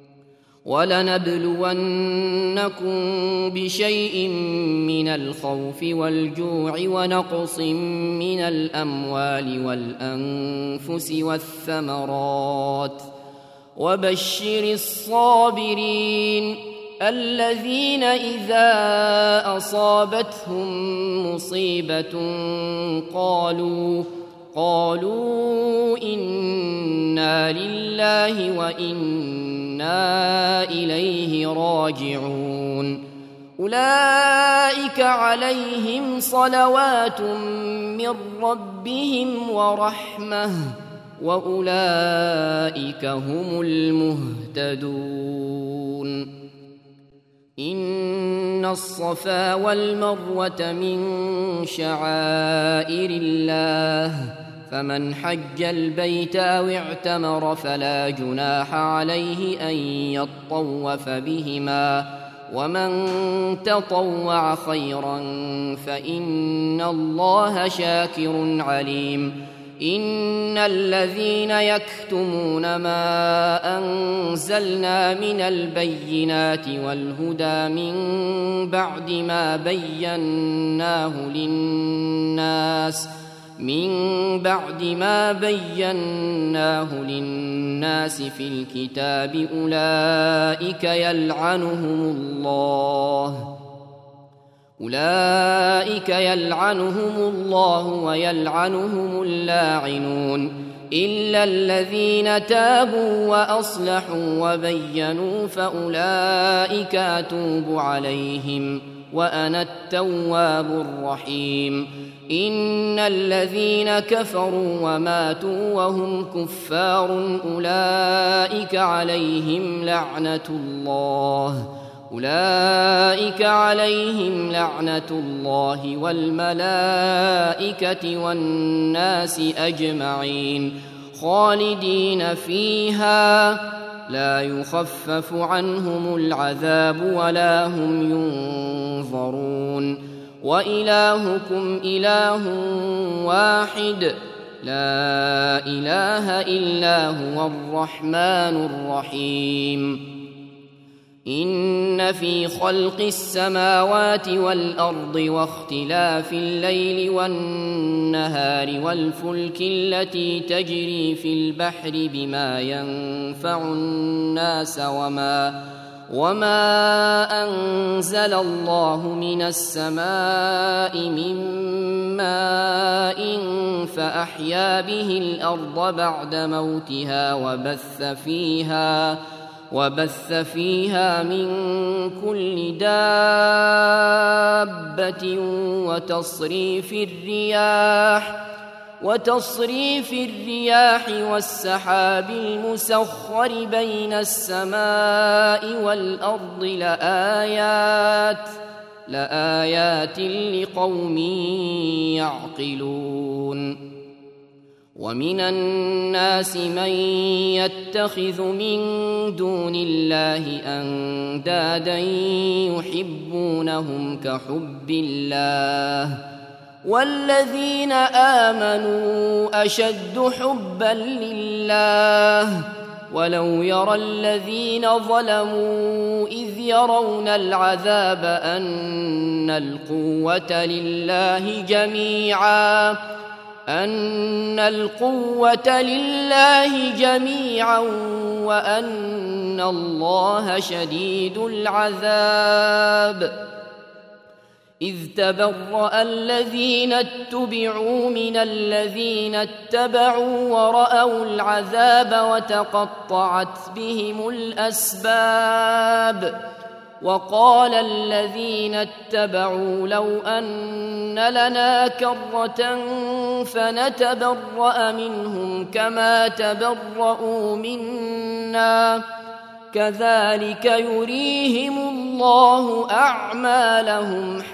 ولنبلونكم بشيء من الخوف والجوع ونقص من الأموال والأنفس والثمرات وبشر الصابرين الذين إذا أصابتهم مصيبة قالوا إنا لله وإنا إليه راجعون أولئك عليهم صلوات من ربهم ورحمة وأولئك هم المهتدون إن الصفا والمروة من شعائر الله فمن حج البيت أو اعتمر فلا جناح عليه أن يطوف بهما ومن تطوع خيرا فإن الله شاكر عليم إن الذين يكتمون ما أنزلنا من البينات والهدى من بعد ما بيناه للناس في الكتاب أولئك يلعنهم الله ويلعنهم اللاعنون إلا الذين تابوا وأصلحوا وبينوا فأولئك أتوب عليهم وأنا التواب الرحيم إن الذين كفروا وماتوا وهم كفار أولئك عليهم لعنة الله والملائكة والناس أجمعين خالدين فيها لا يخفف عنهم العذاب ولا هم ينظرون وإلهكم إله واحد لا إله إلا هو الرحمن الرحيم إن في خلق السماوات والأرض واختلاف الليل والنهار والفلك التي تجري في البحر بما ينفع الناس وما أنزل الله من السماء من ماء فأحيا به الأرض بعد موتها وبث فيها من كل دابة وتصريف الرياح والسحاب المسخر بين السماء والأرض لآيات لقوم يعقلون ومن الناس من يتخذ من دون الله أندادا يحبونهم كحب الله والذين آمنوا أشد حبا لله ولو يرى الذين ظلموا إذ يرون العذاب أن القوة لله جميعا وأن الله شديد العذاب إذ تبرأ الذين اتبعوا من الذين اتبعوا ورأوا العذاب وتقطعت بهم الأسباب وقال الذين اتبعوا لو أن لنا كرة فنتبرأ منهم كما تبرؤوا منا كذلك يريهم الله أعمالهم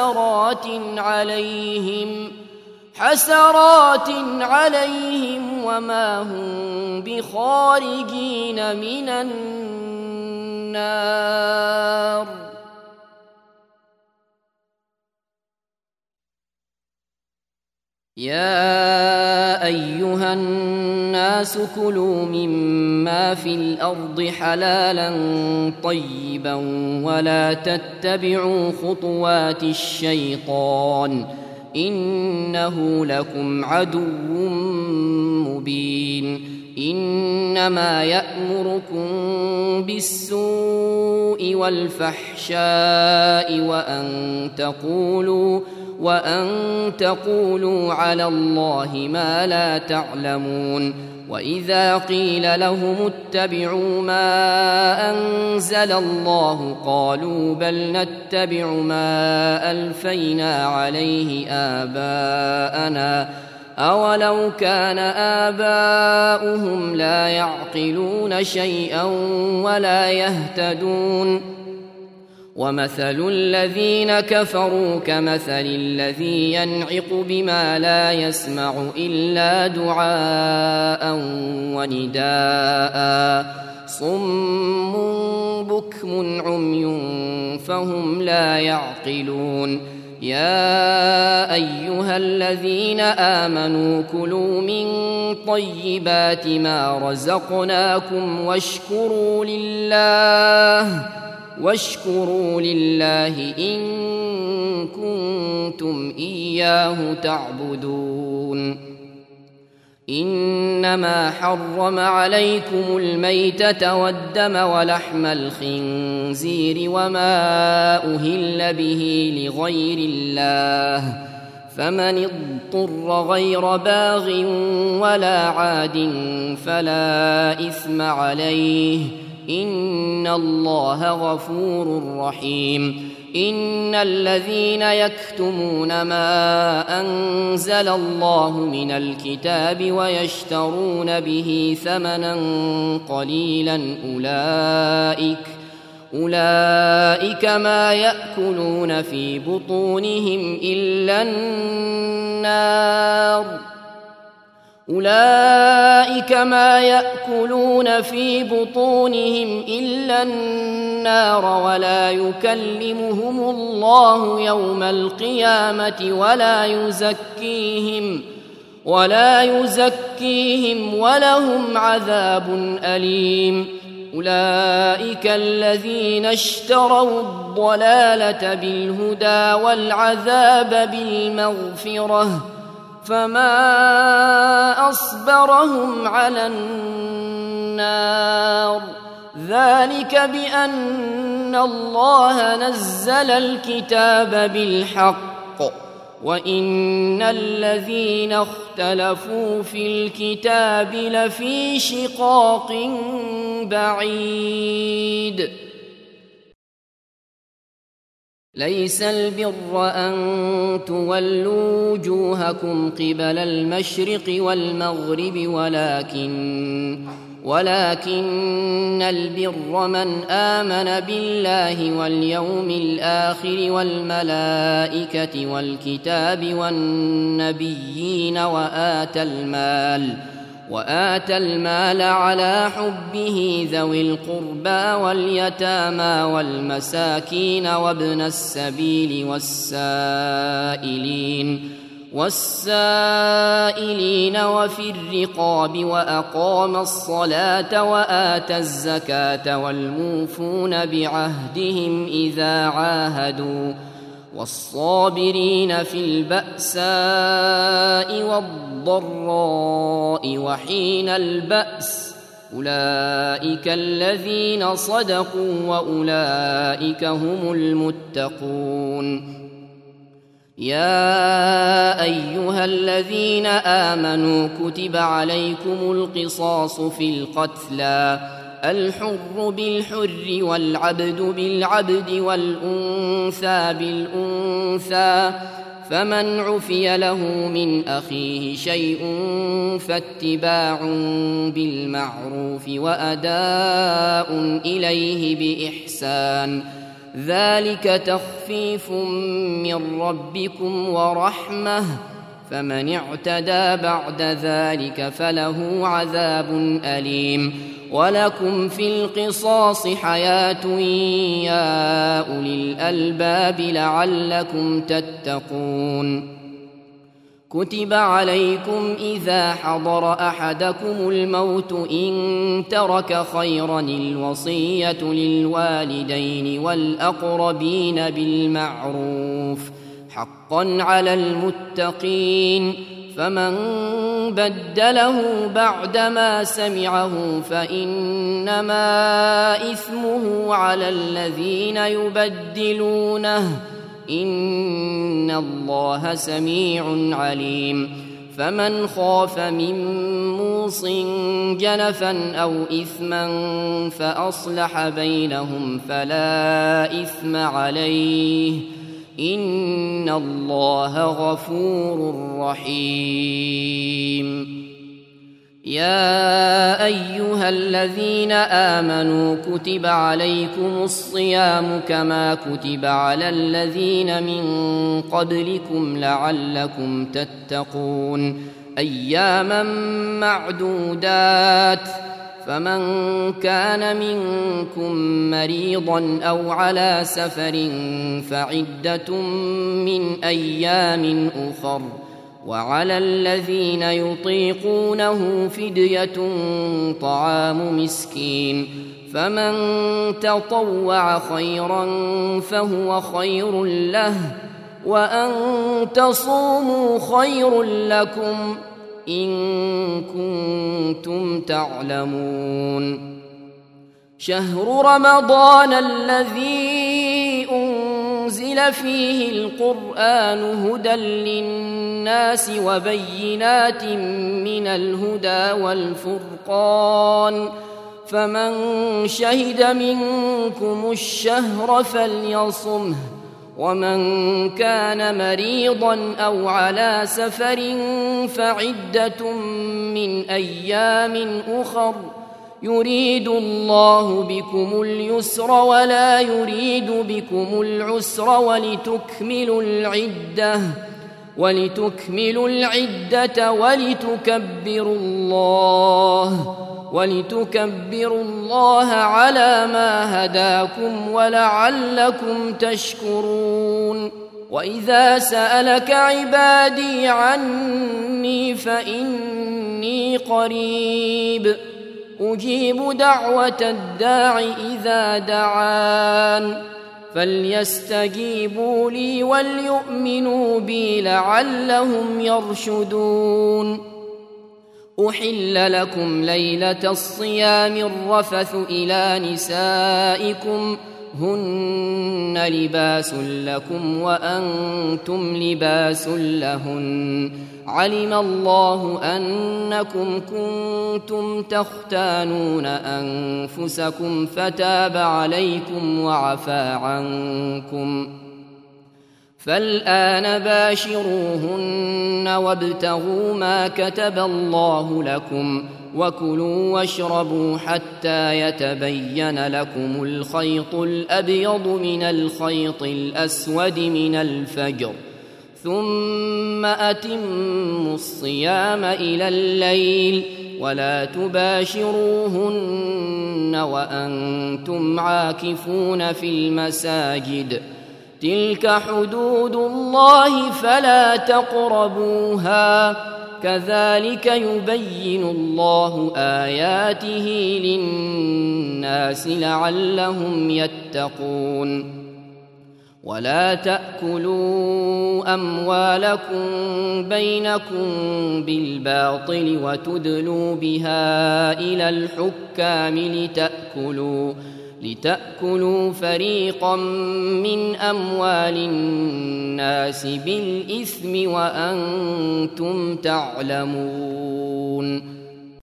حسرات عليهم وما هم بخارجين من النار النار يا أيها الناس كلوا مما في الأرض حلالا طيبا ولا تتبعوا خطوات الشيطان إنه لكم عدو مبين إنما يأمركم بالسوء والفحشاء وأن تقولوا على الله ما لا تعلمون وإذا قيل لهم اتبعوا ما أنزل الله قالوا بل نتبع ما ألفينا عليه آباءنا أولو كان آباؤهم لا يعقلون شيئا ولا يهتدون ومثل الذين كفروا كمثل الذي ينعق بما لا يسمع إلا دعاء ونداء صم بكم عمي فهم لا يعقلون يا أيها الذين آمنوا كلوا من طيبات ما رزقناكم واشكروا لله إن كنتم إياه تعبدون إنما حرم عليكم الميتة والدم ولحم الخنزير وما أهل به لغير الله فمن اضطر غير باغ ولا عاد فلا إثم عليه إن الله غفور رحيم إن الذين يكتمون ما أنزل الله من الكتاب ويشترون به ثمنا قليلا أولئك ما يأكلون في بطونهم إلا النار ولا يكلمهم الله يوم القيامة ولا يزكيهم ولهم عذاب أليم أولئك الذين اشتروا الضلالة بالهدى والعذاب بالمغفرة فما أصبرهم على النار ذلك بأن الله نزل الكتاب بالحق وإن الذين اختلفوا في الكتاب لفي شقاق بعيد ليس البر أن تولوا وجوهكم قبل المشرق والمغرب ولكن البر من آمن بالله واليوم الآخر والملائكة والكتاب والنبيين وآتى المال على حبه ذوي القربى واليتامى والمساكين وابن السبيل والسائلين وفي الرقاب وأقام الصلاة وآتى الزكاة والموفون بعهدهم إذا عاهدوا والصابرين في البأساء والضراء وحين البأس أولئك الذين صدقوا وأولئك هم المتقون يا أيها الذين آمنوا كتب عليكم القصاص في القتلى الحر بالحر والعبد بالعبد والأنثى بالأنثى فمن عفي له من أخيه شيء فاتباع بالمعروف وأداء إليه بإحسان ذلك تخفيف من ربكم ورحمة فمن اعتدى بعد ذلك فله عذاب أليم. ولكم في القصاص حياة يا أولي الألباب لعلكم تتقون. كتب عليكم إذا حضر أحدكم الموت إن ترك خيرا الوصية للوالدين والأقربين بالمعروف حقا على المتقين. فمن بدله بعدما سمعه فإنما إثمه على الذين يبدلونه إن الله سميع عليم. فمن خاف من موص جنفا أو إثما فأصلح بينهم فلا إثم عليه إن الله غفور رحيم. يا أيها الذين آمنوا كتب عليكم الصيام كما كتب على الذين من قبلكم لعلكم تتقون. أياما معدودات، فمن كان منكم مريضا أو على سفر فعدة من أيام أخر، وعلى الذين يطيقونه فدية طعام مسكين، فمن تطوع خيرا فهو خير له، وأن تصوموا خير لكم إن كنتم تعلمون. شهر رمضان الذي أنزل فيه القرآن هدى للناس وبينات من الهدى والفرقان، فمن شهد منكم الشهر فليصمه، ومن كان مريضا أو على سفر فعدة من أيام أخر، يريد الله بكم اليسر ولا يريد بكم العسر ولتكملوا العدة ولتكبروا الله على ما هداكم ولعلكم تشكرون. وإذا سألك عبادي عني فإني قريب أجيب دعوة الداع إذا دعان، فليستجيبوا لي وليؤمنوا بي لعلهم يرشدون. أحل لكم ليلة الصيام الرفث إلى نسائكم هن لباس لكم وأنتم لباس لهن، علم الله أنكم كنتم تختانون أنفسكم فتاب عليكم وعفى عنكم، فالآن باشروهن وابتغوا ما كتب الله لكم، وكلوا واشربوا حتى يتبين لكم الخيط الأبيض من الخيط الأسود من الفجر، ثم أتموا الصيام إلى الليل، ولا تباشروهن وأنتم عاكفون في المساجد، تلك حدود الله فلا تقربوها، كذلك يبين الله آياته للناس لعلهم يتقون. ولا تأكلوا أموالكم بينكم بالباطل وتدلوا بها إلى الحكام لتأكلوا فريقا من أموال الناس بالإثم وأنتم تعلمون.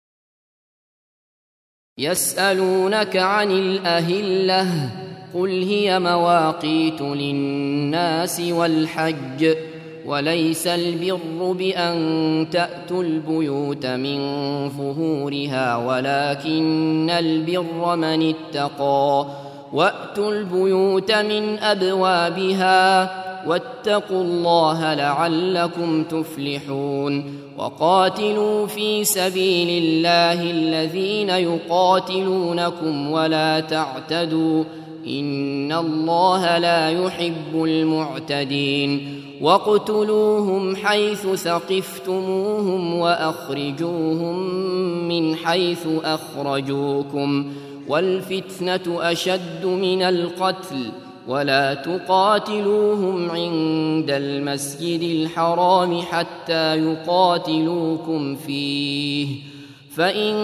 يسألونك عن الأهلة قل هي مواقيت للناس والحج، وليس البر بأن تأتوا البيوت من ظهورها ولكن البر من اتقى، وأتوا البيوت من أبوابها، واتقوا الله لعلكم تفلحون وقاتلوا في سبيل الله الذين يقاتلونكم ولا تعتدوا إن الله لا يحب المعتدين واقتلوهم حيث ثقفتموهم وأخرجوهم من حيث أخرجوكم والفتنة أشد من القتل ولا تقاتلوهم عند المسجد الحرام حتى يقاتلوكم فيه فإن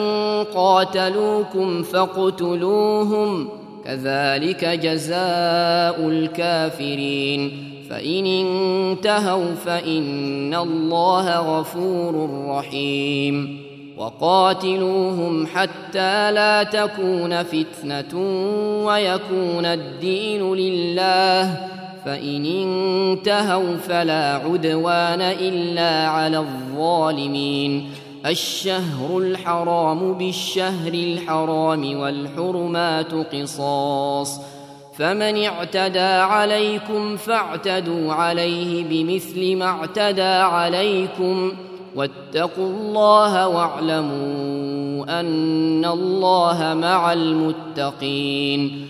قاتلوكم فاقتلوهم كذلك جزاء الكافرين فإن انتهوا فإن الله غفور رحيم وقاتلوهم حتى لا تكون فتنة ويكون الدين لله فإن انتهوا فلا عدوان إلا على الظالمين الشهر الحرام بالشهر الحرام والحرمات قصاص فمن اعتدى عليكم فاعتدوا عليه بمثل ما اعتدى عليكم واتقوا الله واعلموا أن الله مع المتقين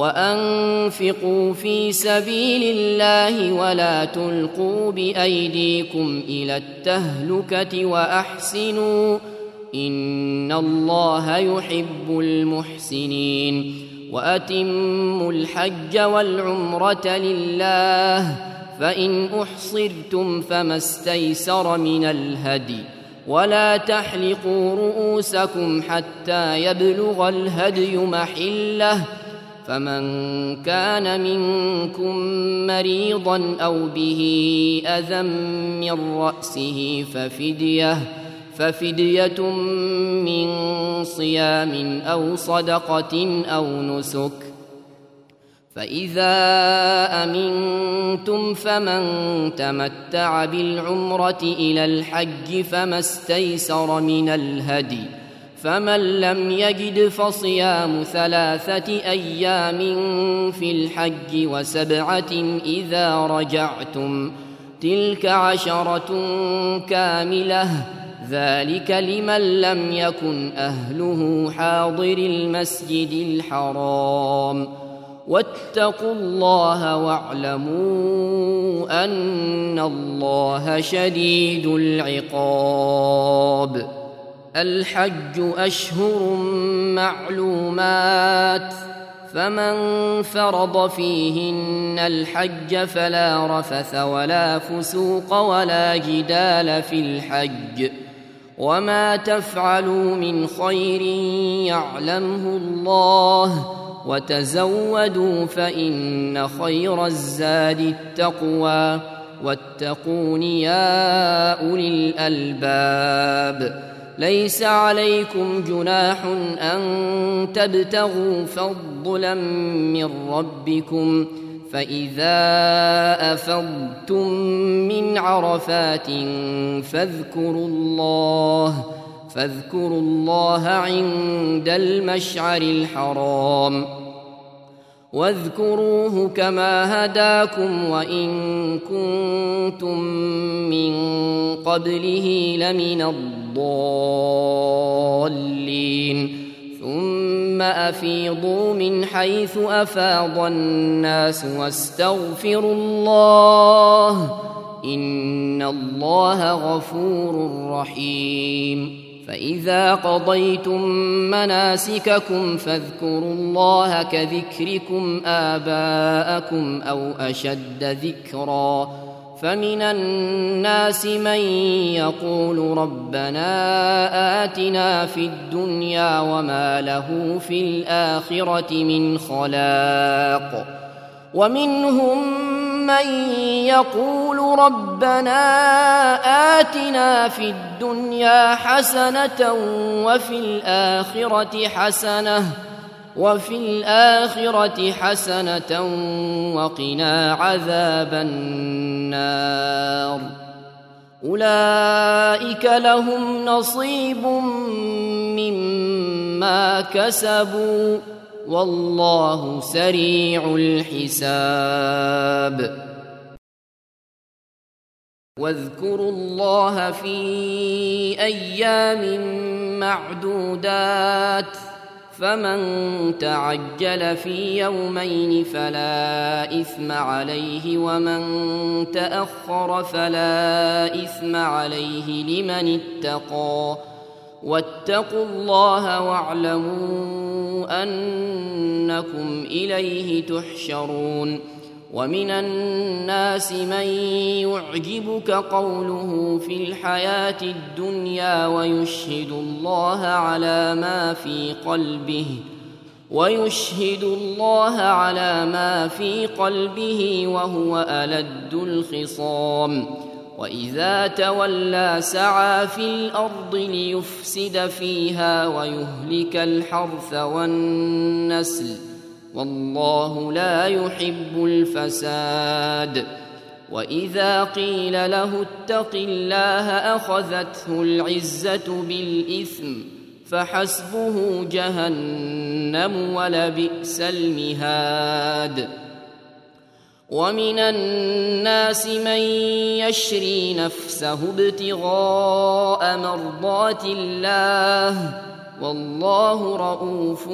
وأنفقوا في سبيل الله ولا تلقوا بأيديكم إلى التهلكة وأحسنوا إن الله يحب المحسنين وأتموا الحج والعمرة لله فإن أحصرتم فما استيسر من الهدي ولا تحلقوا رؤوسكم حتى يبلغ الهدي محله فمن كان منكم مريضا أو به أذى من رأسه ففدية من صيام أو صدقة أو نسك فإذا أمنتم فمن تمتع بالعمرة إلى الحج فما استيسر من الهدي فمن لم يجد فصيام 3 أيام في الحج و7 إذا رجعتم تلك 10 كاملة ذلك لمن لم يكن أهله حاضر المسجد الحرام واتقوا الله واعلموا أن الله شديد العقاب الحج أشهر معلومات فمن فرض فيهن الحج فلا رفث ولا فسوق ولا جدال في الحج وما تفعلوا من خير يعلمه الله وتزودوا فإن خير الزاد التقوى واتقون يا أولي الألباب ليس عليكم جناح أن تبتغوا فضلا من ربكم فإذا أفضتم من عرفات فاذكروا الله عند المشعر الحرام واذكروه كما هداكم وإن كنتم من قبله لمن الضالين ثم أفيضوا من حيث أفاض الناس واستغفروا الله إن الله غفور رحيم فإذا قضيتم مناسككم فاذكروا الله كذكركم آباءكم أو أشد ذكرا فمن الناس من يقول ربنا آتنا في الدنيا وما له في الآخرة من خلاق ومنهم من يقول ربنا آتنا في الدنيا حسنة وفي الآخرة حسنة وقنا عذاب النار أولئك لهم نصيب مما كسبوا والله سريع الحساب واذكروا الله في أيام معدودات فمن تعجل في يومين فلا إثم عليه ومن تأخر فلا إثم عليه لمن اتقى واتقوا الله واعلموا أنكم إليه تحشرون ومن الناس من يعجبك قوله في الحياة الدنيا ويشهد الله على ما في قلبه وهو ألد الخصام وإذا تولى سعى في الأرض ليفسد فيها ويهلك الحرث والنسل والله لا يحب الفساد وإذا قيل له اتق الله أخذته العزة بالإثم فحسبه جهنم ولبئس المهاد ومن الناس من يشري نفسه ابتغاء مرضات الله والله رؤوف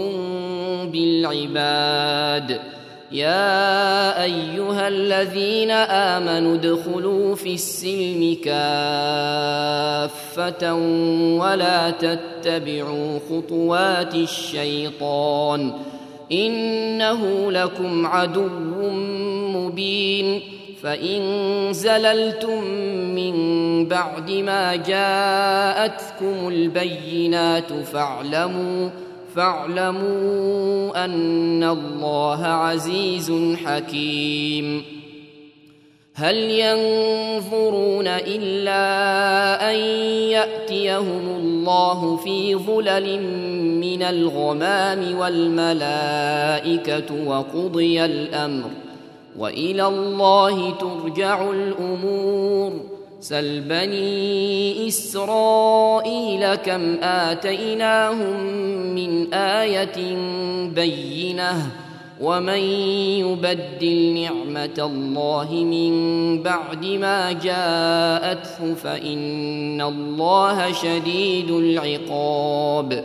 بالعباد يا أيها الذين آمنوا ادخلوا في السلم كافة ولا تتبعوا خطوات الشيطان إنه لكم عدو مبين فإن زللتم من بعد ما جاءتكم البينات فاعلموا أن الله عزيز حكيم هل ينظرون إلا أن يأتيهم الله في ظلل من الغمام والملائكة وقضي الأمر وإلى الله ترجع الأمور سل بني إسرائيل كم آتيناهم من آية بينة ومن يبدل نعمة الله من بعد ما جاءته فإن الله شديد العقاب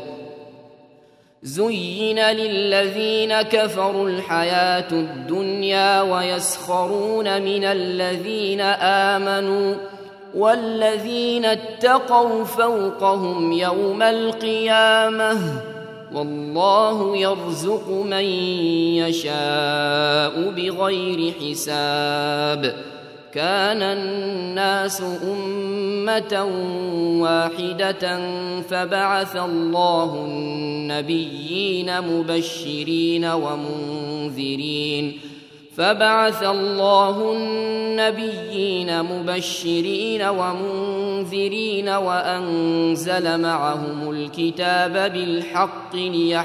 زين للذين كفروا الحياة الدنيا ويسخرون من الذين آمنوا والذين اتقوا فوقهم يوم القيامة والله يرزق من يشاء بغير حساب كان الناس أمة واحدة فبعث الله النبيين مبشرين ومنذرين وأنزل معهم الكتاب بالحق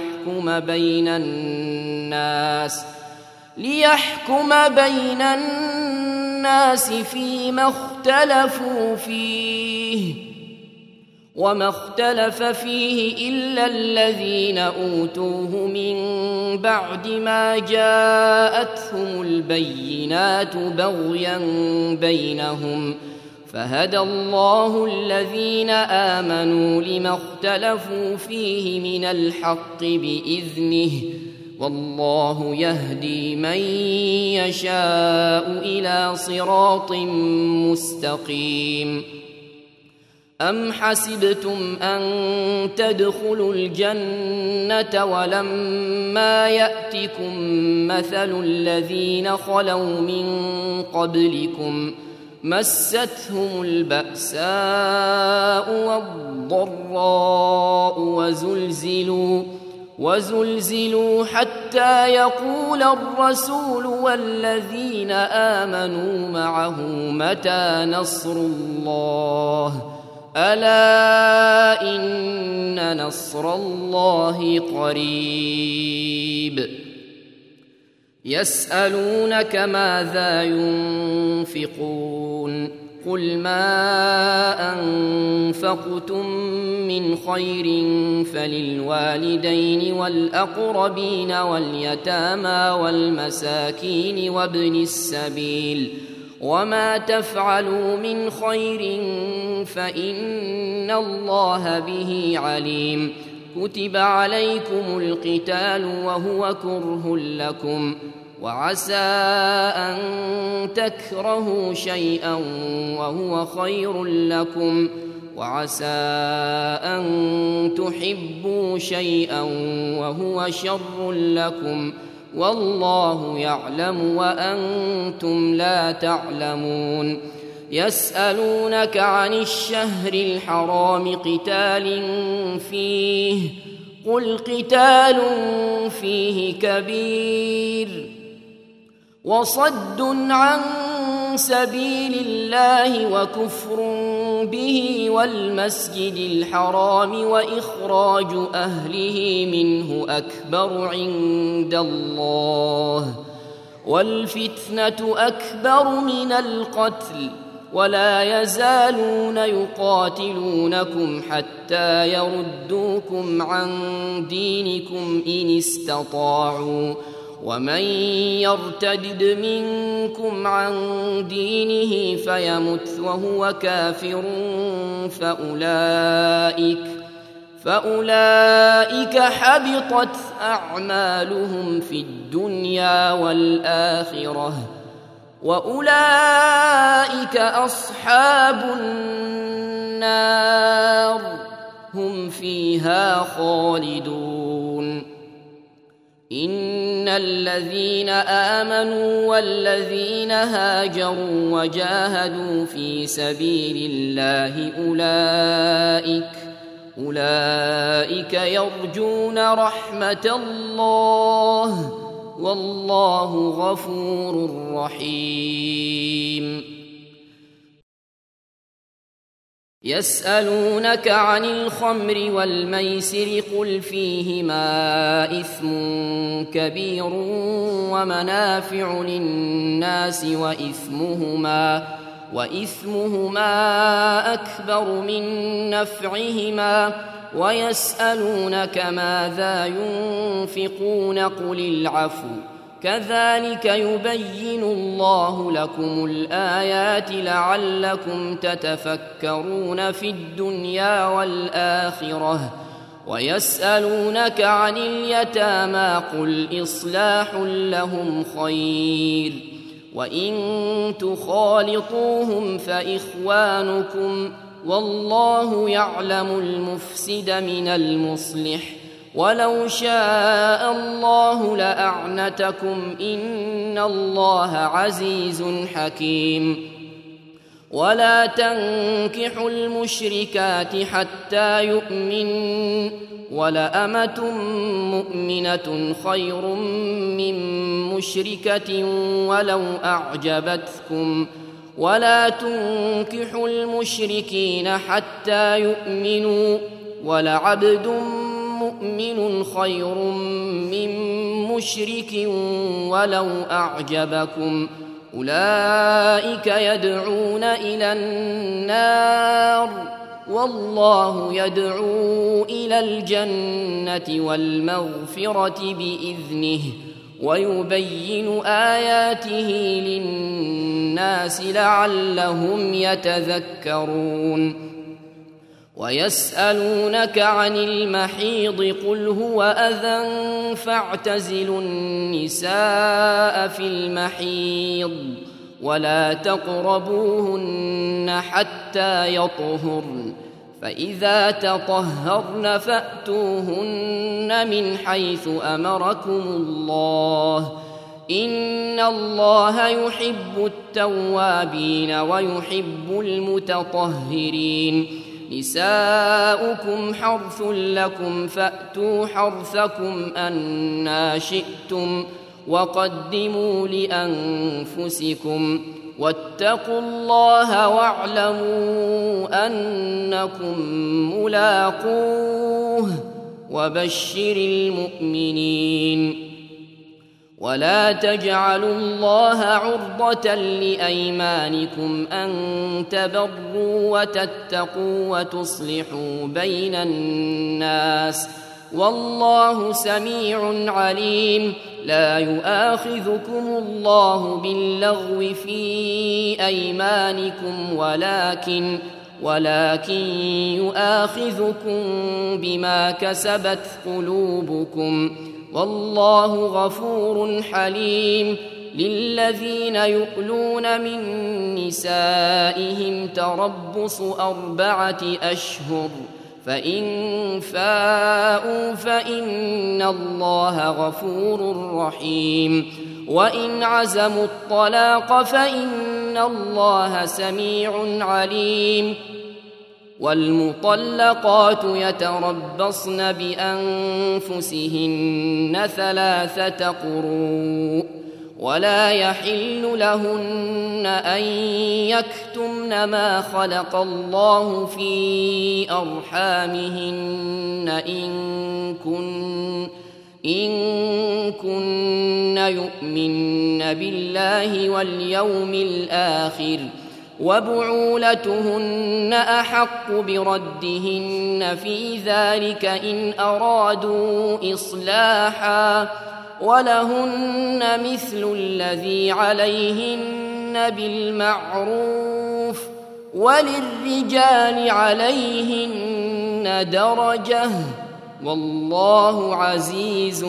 ليحكم بين الناس فيما اختلفوا فيه وما اختلف فيه إلا الذين أوتوه من بعد ما جاءتهم البينات بغيا بينهم فهدى الله الذين آمنوا لما اختلفوا فيه من الحق بإذنه والله يهدي من يشاء إلى صراط مستقيم أم حسبتم أن تدخلوا الجنة ولما يأتكم مثل الذين خلوا من قبلكم مستهم البأساء والضراء وزلزلوا حتى يقول الرسول والذين آمنوا معه متى نصر الله ألا إن نصر الله قريب يسألونك ماذا ينفقون قل ما أنفقتم من خير فللوالدين والأقربين واليتامى والمساكين وابن السبيل وما تفعلوا من خير فإن الله به عليم. كتب عليكم القتال وهو كره لكم، وعسى أن تكرهوا شيئا وهو خير لكم، وعسى أن تحبوا شيئا وهو شر لكم، والله يعلم وأنتم لا تعلمون. يسألونك عن الشهر الحرام قتال فيه، قل قتال فيه كبير وصد عن سبيل الله وكفر به والمسجد الحرام وإخراج أهله منه أكبر عند الله، والفتنة أكبر من القتل، ولا يزالون يقاتلونكم حتى يردوكم عن دينكم إن استطاعوا، ومن يرتد منكم عن دينه فيمت وهو كافر فأولئك حبطت أعمالهم في الدنيا والآخرة، وأولئك أصحاب النار هم فيها خالدون. إن الذين آمنوا والذين هاجروا وجاهدوا في سبيل الله أولئك يرجون رحمة الله، والله غفور رحيم. يسألونك عن الخمر والميسر قل فيهما إثم كبير ومنافع للناس وإثمهما أكبر من نفعهما، ويسألونك ماذا ينفقون قل العفو، كذلك يبين الله لكم الآيات لعلكم تتفكرون في الدنيا والآخرة. ويسألونك عن اليتامى قل إصلاح لهم خير، وإن تخالطوهم فإخوانكم، والله يعلم المفسد من المصلح، ولو شاء الله لأعنتكم إن الله عزيز حكيم. ولا تنكحوا المشركات حتى يؤمنوا، ولأمة مؤمنة خير من مشركة ولو أعجبتكم، ولا تنكحوا المشركين حتى يؤمنوا، ولعبد مؤمن خير من مشرك ولو أعجبكم، أولئك يدعون إلى النار، والله يدعو إلى الجنة والمغفرة بإذنه، ويبين آياته للناس لعلهم يتذكرون. ويسألونك عن المحيض قل هو أذى فاعتزلوا النساء في المحيض ولا تقربوهن حتى يطهرن، فإذا تطهرن فأتوهن من حيث أمركم الله، إن الله يحب التوابين ويحب المتطهرين. نساؤكم حرث لكم فأتوا حرثكم أنى شئتم، وقدموا لأنفسكم، واتقوا الله واعلموا أنكم ملاقوه، وبشر المؤمنين. ولا تجعلوا الله عرضة لأيمانكم أن تبروا وتتقوا وتصلحوا بين الناس، والله سميع عليم. لا يؤاخذكم الله باللغو في أيمانكم ولكن يؤاخذكم بما كسبت قلوبكم، والله غفور حليم. للذين يؤلون من نسائهم تربص 4 أشهر، فإن فاءوا فإن الله غفور رحيم. وإن عزموا الطلاق فإن الله سميع عليم. والمطلقات يتربصن بأنفسهن 3 قروء، ولا يحل لهن أن يكتمن ما خلق الله في أرحامهن إن كن يؤمن بالله واليوم الآخر، وبعولتهن أحق بردهن في ذلك إن أرادوا إصلاحا، ولهن مثل الذي عليهن بالمعروف، وللرجال عليهن درجة، والله عزيز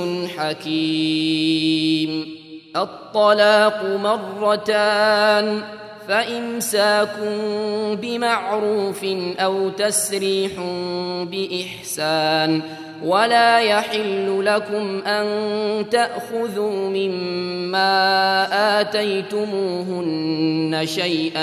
حكيم. الطلاق 2، فإمساك بمعروف أو تسريح بإحسان. ولا يحل لكم أن تأخذوا مما آتيتموهن شيئا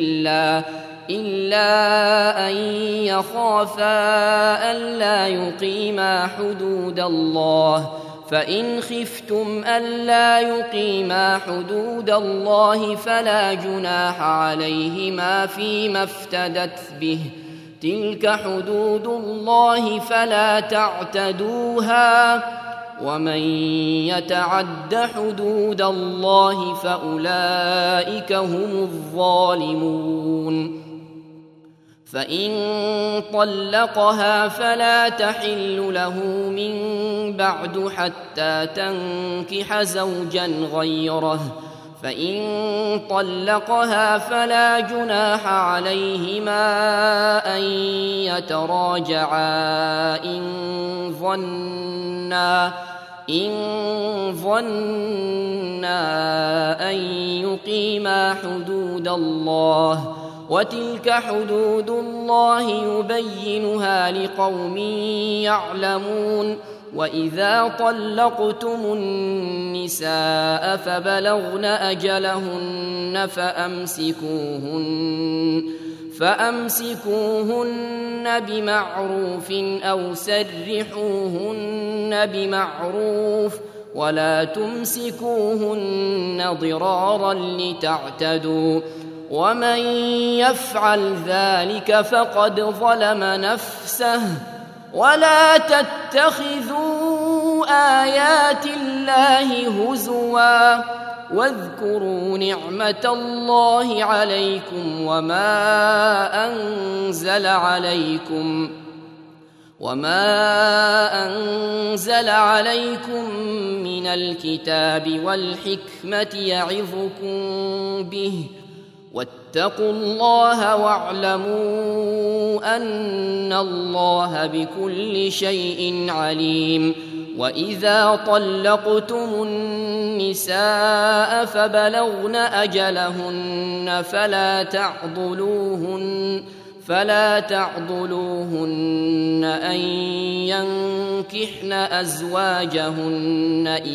إلا أن يخافا ألا يقيما حدود الله، فإن خفتم ألا يقيما حدود الله فلا جناح عليهما فيما افتدت به، تلك حدود الله فلا تعتدوها، ومن يتعد حدود الله فأولئك هم الظالمون. فإن طلقها فلا تحل له من بعد حتى تنكح زوجا غيره، فإن طلقها فلا جناح عليهما أن يتراجعا إن ظنا أن يقيما حدود الله، وتلك حدود الله يبينها لقوم يعلمون. وإذا طلقتم النساء فبلغن أجلهن فأمسكوهن بمعروف أو سرحوهن بمعروف، ولا تمسكوهن ضرارا لتعتدوا، ومن يفعل ذلك فقد ظلم نفسه. ولا تتخذوا آيات الله هزوا، واذكروا نعمة الله عليكم وما أنزل عليكم من الكتاب والحكمة يعظكم به، واتقوا الله واعلموا أن الله بكل شيء عليم. وإذا طلقتم النساء فبلغن أجلهن فلا تعضلوهن أن ينكحن أزواجهن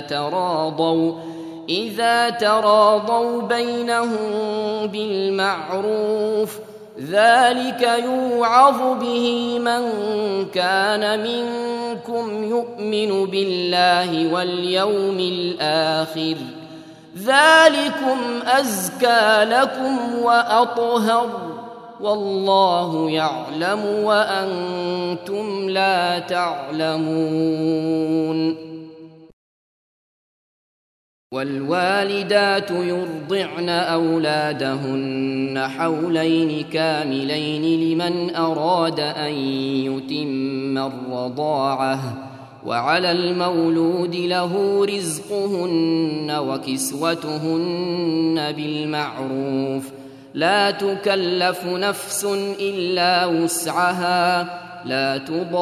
إذا تراضوا بينهم بالمعروف، ذلك يوعظ به من كان منكم يؤمن بالله واليوم الآخر، ذلكم أزكى لكم وأطهر، والله يعلم وأنتم لا تعلمون. والوالدات يرضعن أولادهن حولين كاملين لمن أراد أن يتم الرضاعة، وعلى المولود له رزقهن وكسوتهن بالمعروف، لا تكلف نفس إلا وسعها، لا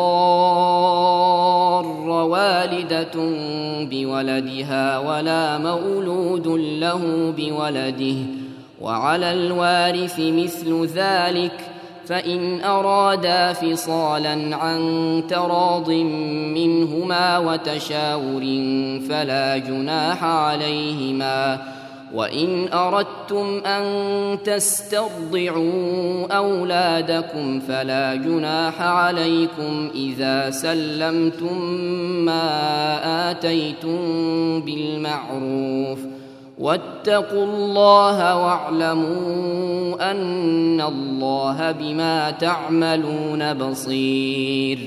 تضار والدة بولدها ولا مولود له بولده، وعلى الوارث مثل ذلك، فإن أرادا فصالا عن تراض منهما وتشاور فلا جناح عليهما. وإن أردتم أن تسترضعوا أولادكم فلا جناح عليكم إذا سلمتم ما آتيتم بالمعروف، واتقوا الله واعلموا أن الله بما تعملون بصير.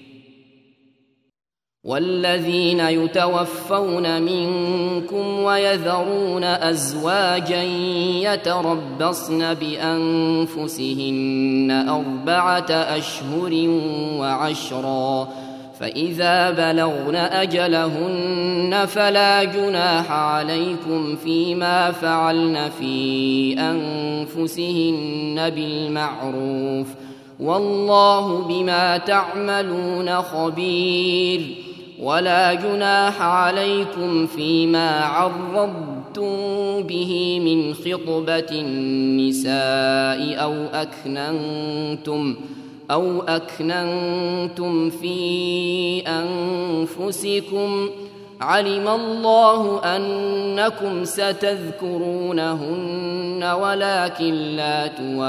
والذين يتوفون منكم ويذرون أزواجا يتربصن بأنفسهن 4 أشهر وعشرا، فإذا بلغن أجلهن فلا جناح عليكم فيما فعلن في أنفسهن بالمعروف، والله بما تعملون خبير. ولا جناح عليكم فيما عرضتم به من خطبة النساء أو أكننتم في أنفسكم، علم الله أنكم ستذكرونهن ولكن لا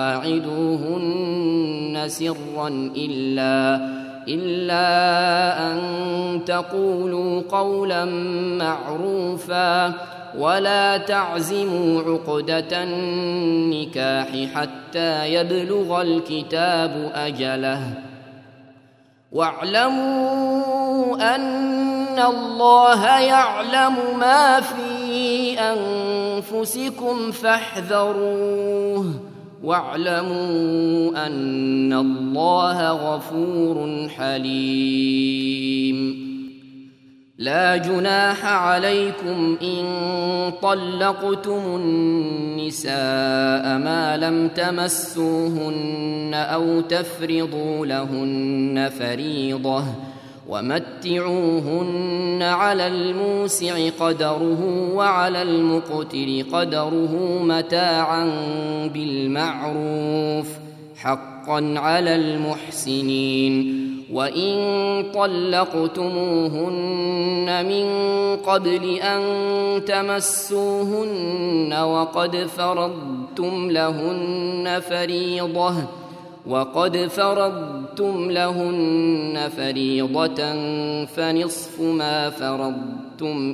تواعدوهن سرا إلا أن تقولوا قولا معروفا، ولا تعزموا عقدة النكاح حتى يبلغ الكتاب أجله، واعلموا أن الله يعلم ما في أنفسكم فاحذروه، واعلموا أن الله غفور حليم. لا جناح عليكم إن طلقتم النساء ما لم تمسوهن أو تفرضوا لهن فريضة، ومتعوهن على الموسع قدره وعلى المقتر قدره متاعا بالمعروف، حقا على المحسنين. وإن طلقتموهن من قبل أن تمسوهن وقد فرضتم لهن فريضة فنصف ما فرضتم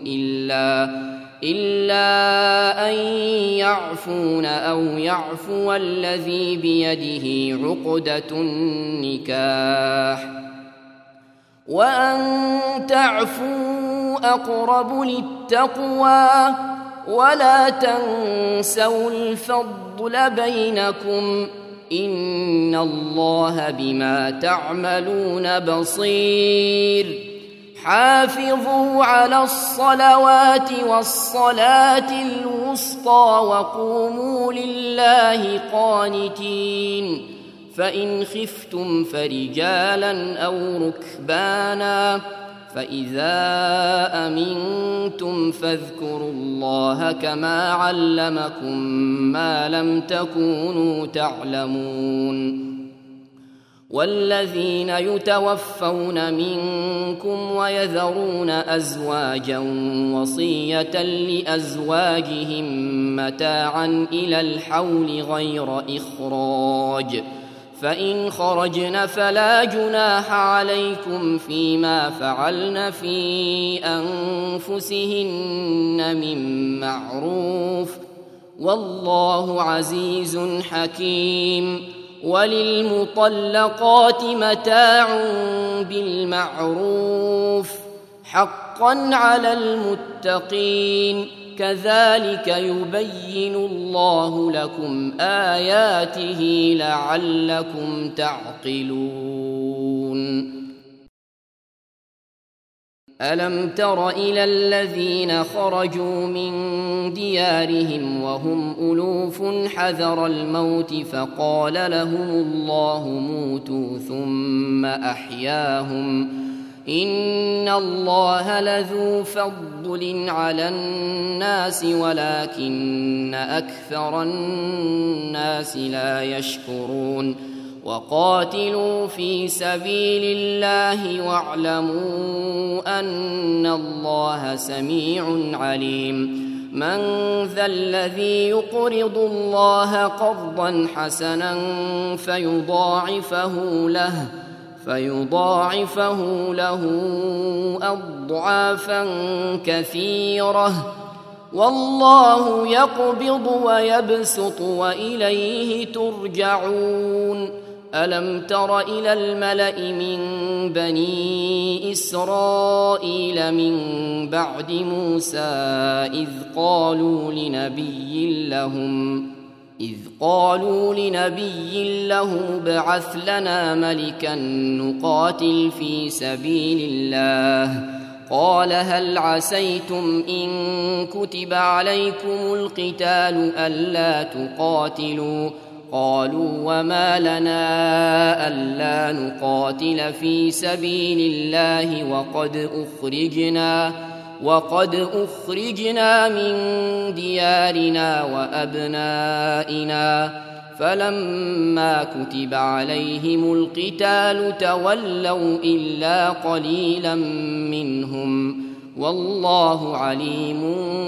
إلا أن يعفون أو يعفو الذي بيده عقدة النكاح، وأن تعفوا أقرب للتقوى، ولا تنسوا الفضل بينكم، إن الله بما تعملون بصير. حافظوا على الصلوات والصلاة الوسطى وقوموا لله قانتين، فإن خفتم فرجالا أو ركبانا، فإذا أمنتم فاذكروا الله كما علمكم ما لم تكونوا تعلمون. والذين يتوفون منكم ويذرون أزواجا وصية لأزواجهم متاعا إلى الحول غير إخراج، فإن خرجن فلا جناح عليكم فيما فعلن في أنفسهن من معروف، والله عزيز حكيم. وللمطلقات متاع بالمعروف، حقا على المتقين كذلك يبين الله لكم آياته لعلكم تعقلون ألم تر إلى الذين خرجوا من ديارهم وهم ألوف حذر الموت فقال لهم الله موتوا ثم أحياهم إن الله لذو فضل على الناس ولكن أكثر الناس لا يشكرون وقاتلوا في سبيل الله واعلموا أن الله سميع عليم من ذا الذي يقرض الله قرضا حسنا فيضاعفه له أضعافا كثيرة والله يقبض ويبسط وإليه ترجعون ألم تر إلى الملأ من بني إسرائيل من بعد موسى إذ قالوا لنبي لهم ابعث لنا ملكا نقاتل في سبيل الله قال هل عسيتم إن كتب عليكم القتال ألا تقاتلوا قالوا وما لنا ألا نقاتل في سبيل الله وقد أخرجنا من ديارنا وأبنائنا فلما كتب عليهم القتال تولوا إلا قليلا منهم والله عليم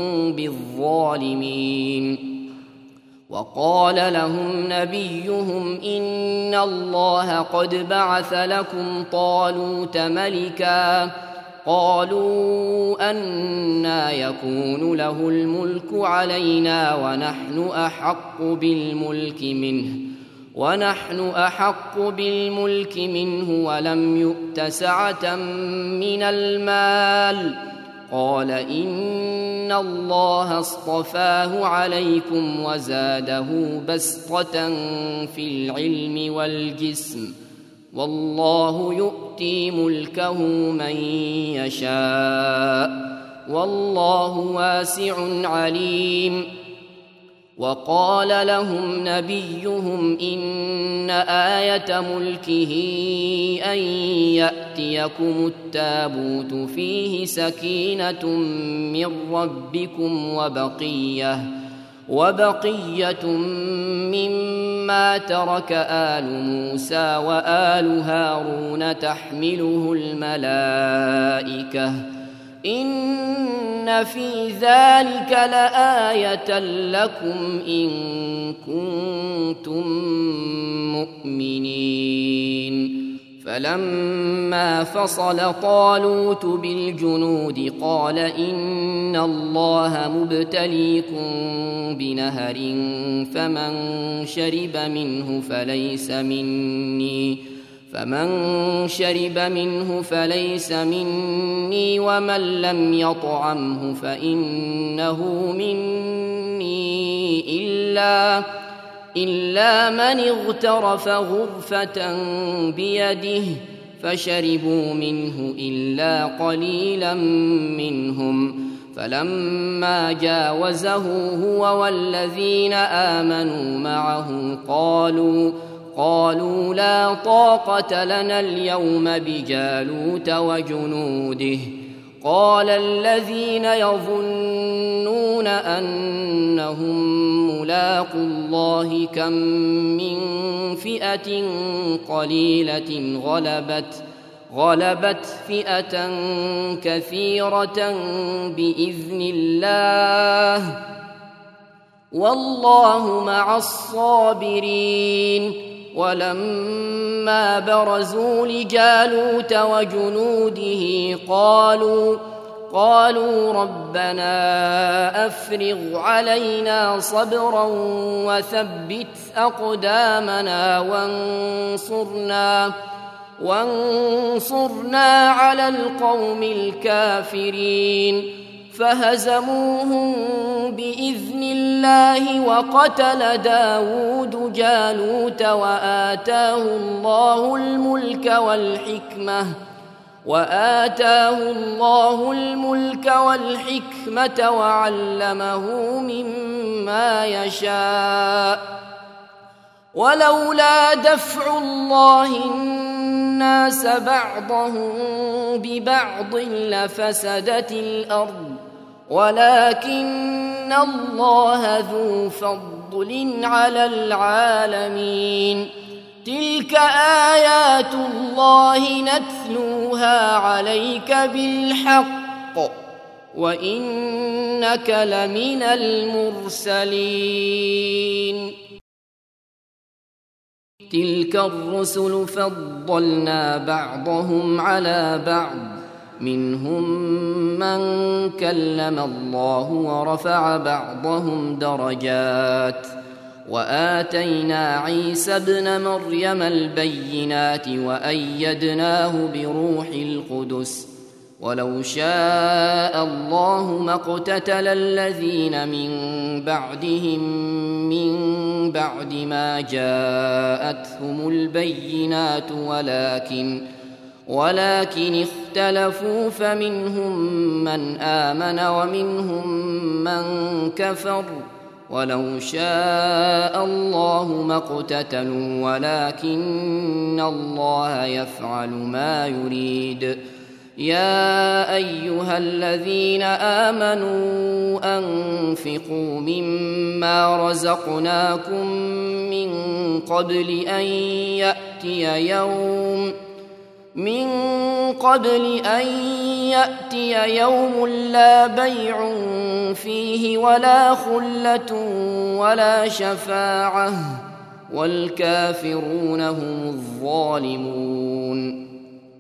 بالظالمين وقال لهم نبيهم إن الله قد بعث لكم طالوت ملكا قالوا أنى يكون له الملك علينا ونحن أحق بالملك منه ولم يؤت سعة من المال قال إن الله اصطفاه عليكم وزاده بسطة في العلم والجسم والله يؤتي ملكه من يشاء والله واسع عليم وقال لهم نبيهم إن آية ملكه أن يأتيكم التابوت فيه سكينة من ربكم وبقية مما ترك آل موسى وآل هارون تحمله الملائكة إن في ذلك لآية لكم إن كنتم مؤمنين فلما فصل طالوت بالجنود قال إن الله مبتليكم بنهر فمن شرب منه فليس مني ومن لم يطعمه فإنه مني إلا من اغترف غرفة بيده فشربوا منه إلا قليلا منهم فلما جاوزه هو والذين آمنوا معه قالوا لا طاقة لنا اليوم بجالوت وجنوده قال الذين يظنون أنهم ملاقو الله كم من فئة قليلة غلبت فئة كثيرة بإذن الله والله مع الصابرين ولما برزوا لجالوت وجنوده قالوا ربنا أفرغ علينا صبرا وثبت أقدامنا وانصرنا على القوم الكافرين فهزموهم بإذن الله وقتل داود جالوت وآتاه الله الملك والحكمة وعلمه مما يشاء ولولا دفع الله الناس بعضهم ببعض لفسدت الأرض ولكن الله ذو فضل على العالمين تلك آيات الله نتلوها عليك بالحق وإنك لمن المرسلين تلك الرسل فضلنا بعضهم على بعض منهم من كلم الله ورفع بعضهم درجات وآتينا عيسى ابن مريم البينات وأيدناه بروح القدس ولو شاء الله ما اقتتل الذين من بعدهم من بعد ما جاءتهم البينات ولكن اختلفوا فمنهم من آمن ومنهم من كفر ولو شاء الله ما اقتتلوا ولكن الله يفعل ما يريد يا أيها الذين آمنوا أنفقوا مما رزقناكم من قبل أن يأتي يوم لا بيع فيه ولا خلة ولا شفاعة والكافرون هم الظالمون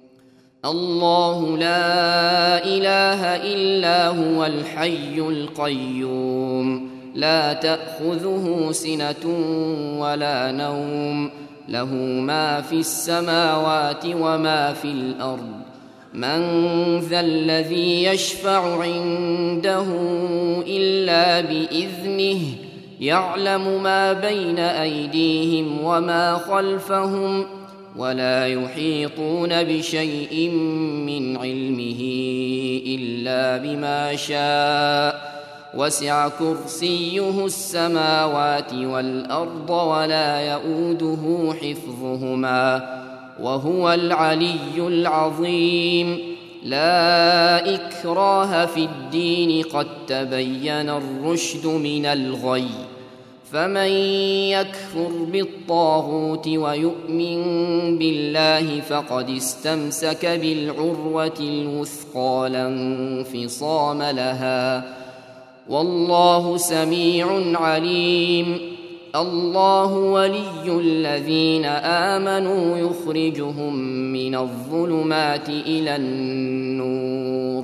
الله لا إله إلا هو الحي القيوم لا تأخذه سنة ولا نوم له ما في السماوات وما في الأرض من ذا الذي يشفع عنده إلا بإذنه يعلم ما بين أيديهم وما خلفهم ولا يحيطون بشيء من علمه إلا بما شاء وسع كرسيه السماوات والأرض ولا يؤوده حفظهما وهو العلي العظيم لا إكراه في الدين قد تبين الرشد من الغي فمن يكفر بالطاغوت ويؤمن بالله فقد استمسك بالعروة الوثقى لا انفصام لها والله سميع عليم الله ولي الذين آمنوا يخرجهم من الظلمات إلى النور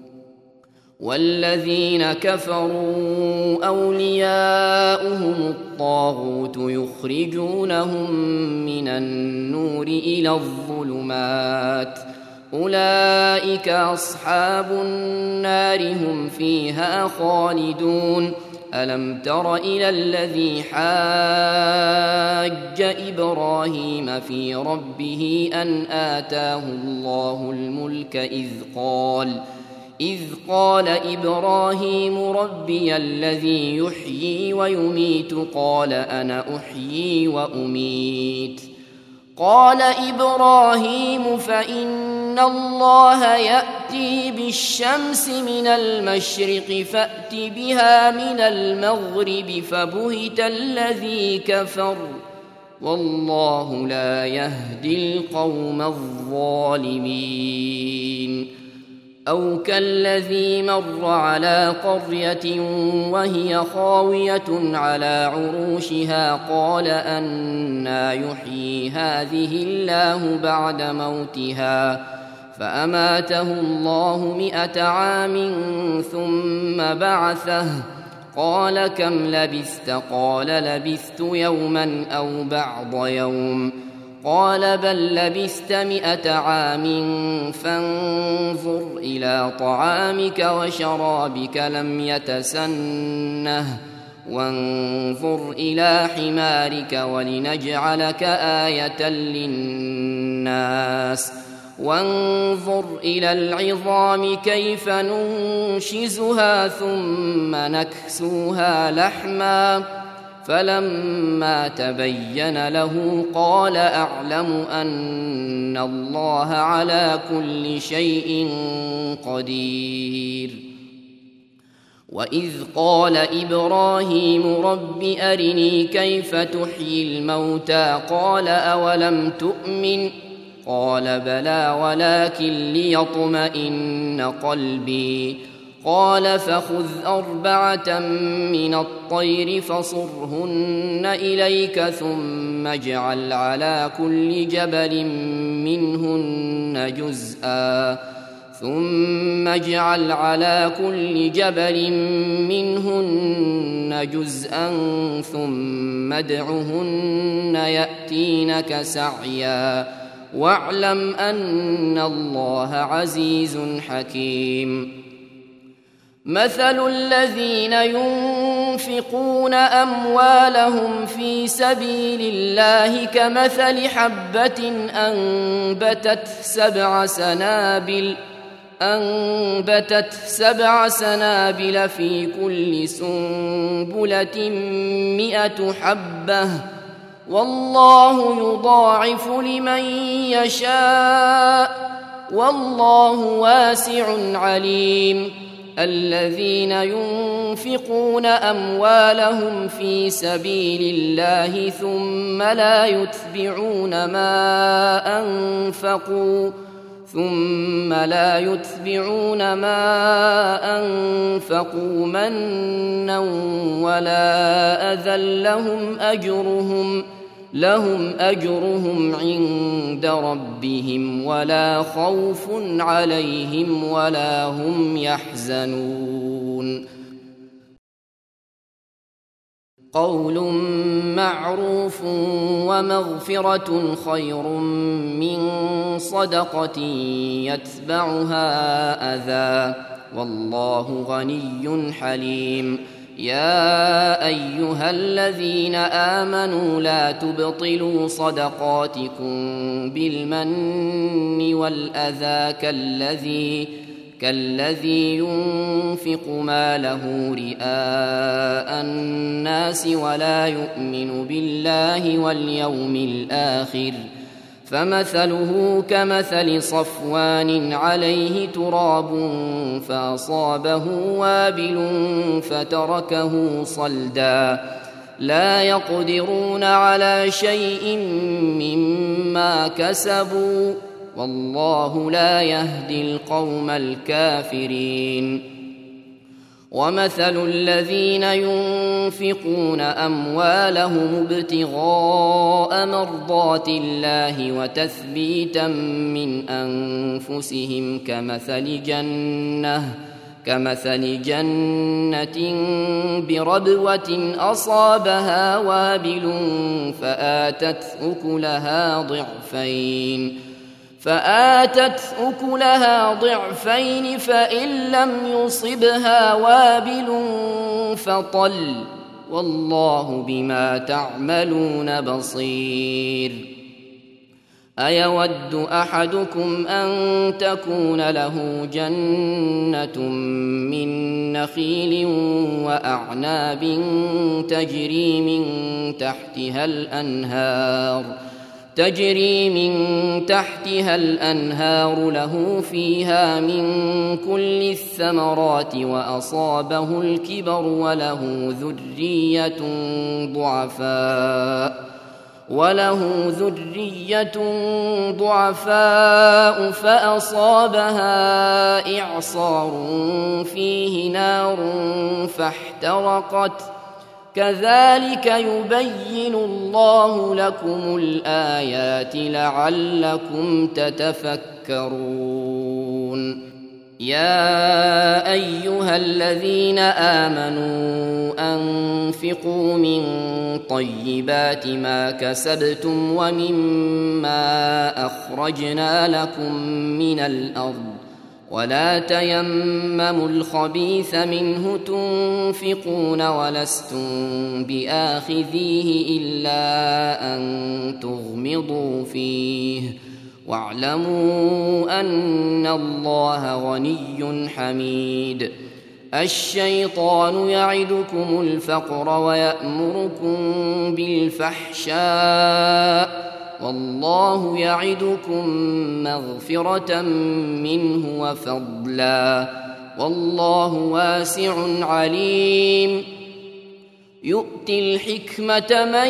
والذين كفروا أولياؤهم الطاغوت يخرجونهم من النور إلى الظلمات أولئك أصحاب النار هم فيها خالدون ألم تر إلى الذي حاج إبراهيم في ربه أن آتاه الله الملك إذ قال إبراهيم ربي الذي يحيي ويميت قال أنا أحيي وأميت قال إبراهيم فإن الله يأتي بالشمس من المشرق فأت بها من المغرب فبهت الذي كفر والله لا يهدي القوم الظالمين أو كالذي مر على قرية وهي خاوية على عروشها قال أنى يحيي هذه الله بعد موتها فأماته الله 100 عام ثم بعثه قال كم لبثت قال لبثت يوما أو بعض يوم قال بل لبثت 100 عام فانظر إلى طعامك وشرابك لم يتسنه وانظر إلى حمارك ولنجعلك آية للناس وانظر إلى العظام كيف ننشزها ثم نكسوها لحما فلما تبين له قال أعلم أن الله على كل شيء قدير. وإذ قال إبراهيم رب أرني كيف تحيي الموتى قال أولم تؤمن قال بلى ولكن ليطمئن قلبي قال فخذ 4 من الطير فصرهن إليك ثم اجعل على كل جبل منهن جزءا ثم ادعهن يأتينك سعيا واعلم أن الله عزيز حكيم. مثل الذين ينفقون أموالهم في سبيل الله كمثل حبة أنبتت 7 سنابل في كل سنبلة 100 حبة والله يضاعف لمن يشاء والله واسع عليم. الذين ينفقون أموالهم في سبيل الله ثم لا يتبعون ما أنفقوا منا ولا أذى لهم أجرهم عند ربهم ولا خوف عليهم ولا هم يحزنون. قول معروف ومغفرة خير من صدقة يتبعها أذى والله غني حليم. يا أيها الذين آمنوا لا تبطلوا صدقاتكم بالمن والأذى كالذي ينفق ماله رئاء الناس ولا يؤمن بالله واليوم الآخر فمثله كمثل صفوان عليه تراب فأصابه وابل فتركه صلدا لا يقدرون على شيء مما كسبوا والله لا يهدي القوم الكافرين. ومثل الذين ينفقون أموالهم ابتغاء مرضات الله وتثبيتا من أنفسهم كمثل جنة بربوة أصابها وابل فآتت أكلها ضعفين فإن لم يصبها وابل فطل والله بما تعملون بصير. أيود أحدكم أن تكون له جنة من نخيل وأعناب تجري من تحتها الأنهار له فيها من كل الثمرات وأصابه الكبر وله ذرية ضعفاء فأصابها إعصار فيه نار فاحترقت كذلك يبين الله لكم الآيات لعلكم تتفكرون. يا أيها الذين آمنوا أنفقوا من طيبات ما كسبتم ومما أخرجنا لكم من الأرض ولا تيمموا الخبيث منه تنفقون ولستم بآخذيه إلا أن تغمضوا فيه واعلموا أن الله غني حميد. الشيطان يعدكم الفقر ويأمركم بالفحشاء والله يعدكم مغفرة منه وفضلا والله واسع عليم. يؤتي الحكمة من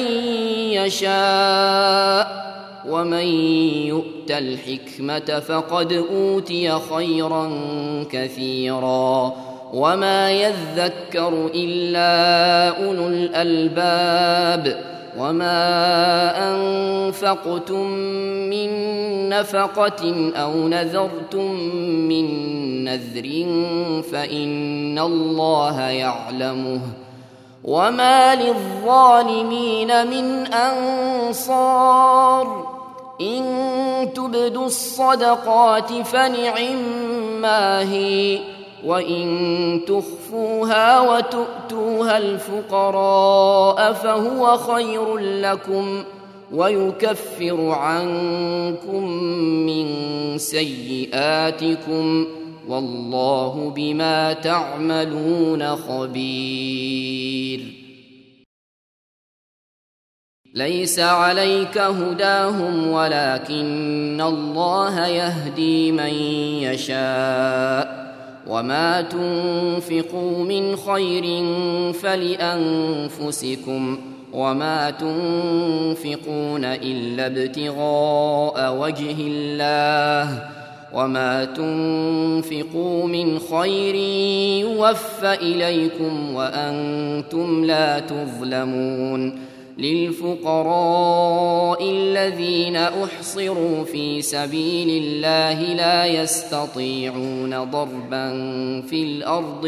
يشاء ومن يؤت الحكمة فقد أوتي خيرا كثيرا وما يذكر إلا أولو الألباب. وما أنفقتم من نفقة أو نذرتم من نذر فإن الله يعلمه وما للظالمين من أنصار. إن تبدوا الصدقات فنعما هي وإن تخفوها وتؤتوها الفقراء فهو خير لكم ويكفر عنكم من سيئاتكم والله بما تعملون خبير. ليس عليك هداهم ولكن الله يهدي من يشاء وما تنفقوا من خير فلأنفسكم وما تنفقون إلا ابتغاء وجه الله وما تنفقوا من خير يوفى إليكم وأنتم لا تظلمون. للفقراء الذين أحصروا في سبيل الله لا يستطيعون ضربا في الأرض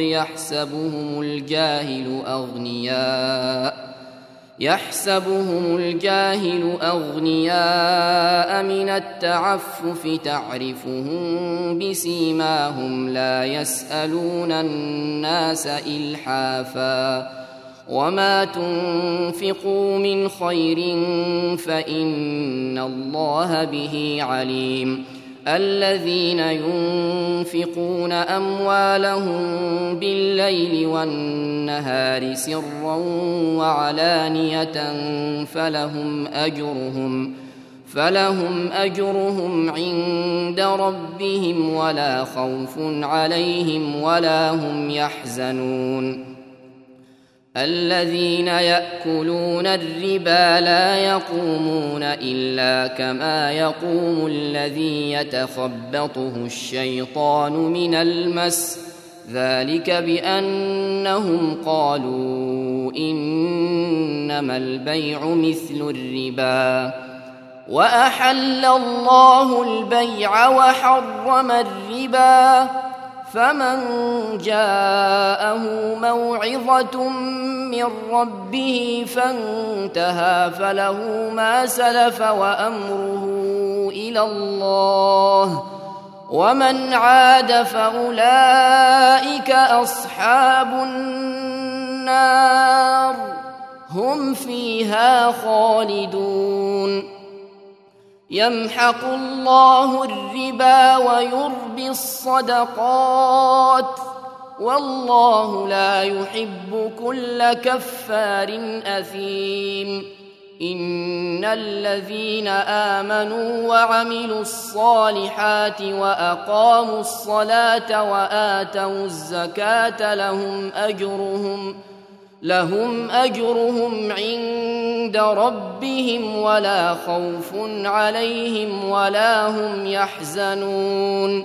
يحسبهم الجاهل أغنياء من التعفف تعرفهم بسيماهم لا يسألون الناس إلحافا وما تنفقوا من خير فإن الله به عليم. الذين ينفقون أموالهم بالليل والنهار سرا وعلانية فلهم أجرهم عند ربهم ولا خوف عليهم ولا هم يحزنون. الذين يأكلون الربا لا يقومون إلا كما يقوم الذي يتخبطه الشيطان من المس ذلك بأنهم قالوا إنما البيع مثل الربا وأحل الله البيع وحرم الربا فمن جاءه موعظة من ربه فانتهى فله ما سلف وأمره إلى الله ومن عاد فأولئك أصحاب النار هم فيها خالدون. يمحق الله الربا ويربي الصدقات والله لا يحب كل كفار أثيم. إن الذين آمنوا وعملوا الصالحات وأقاموا الصلاة وآتوا الزكاة لهم أجرهم عند ربهم ولا خوف عليهم ولا هم يحزنون.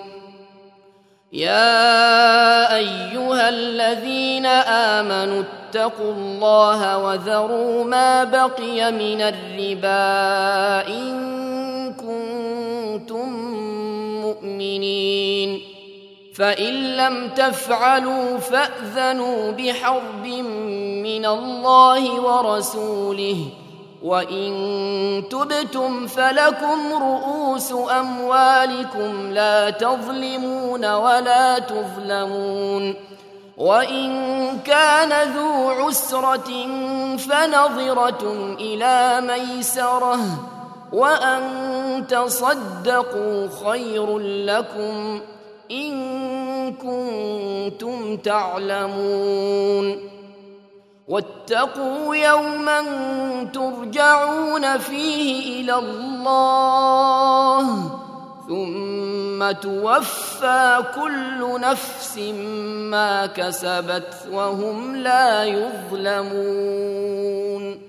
يا أيها الذين آمنوا اتقوا الله وذروا ما بقي من الربا إن كنتم مؤمنين فإن لم تفعلوا فأذنوا بحرب من الله ورسوله وإن تبتم فلكم رؤوس أموالكم لا تظلمون ولا تظلمون وإن كان ذو عسرة فنظرة إلى ميسرة وأن تصدقوا خير لكم إن كنتم تعلمون واتقوا يوما ترجعون فيه إلى الله ثم توفى كل نفس ما كسبت وهم لا يظلمون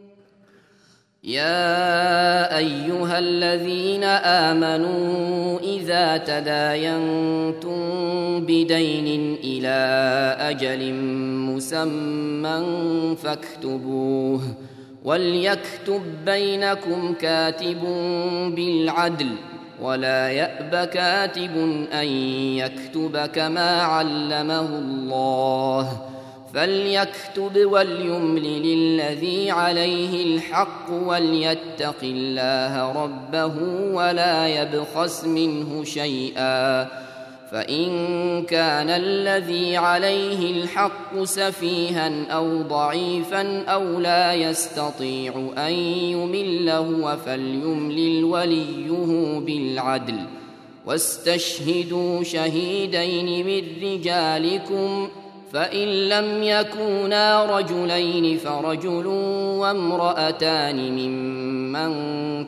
يا أيها الذين آمنوا إذا تداينتم بدين إلى أجل مسمى فاكتبوه وليكتب بينكم كاتب بالعدل ولا يأب كاتب أن يكتب كما علمه الله فليكتب وليملل الذي عليه الحق وليتق الله ربه ولا يبخس منه شيئا فإن كان الذي عليه الحق سفيها أو ضعيفا أو لا يستطيع أن يمل هو فليملل وليه بالعدل واستشهدوا شهيدين من رجالكم فإن لم يكونا رجلين فرجل وامرأتان ممن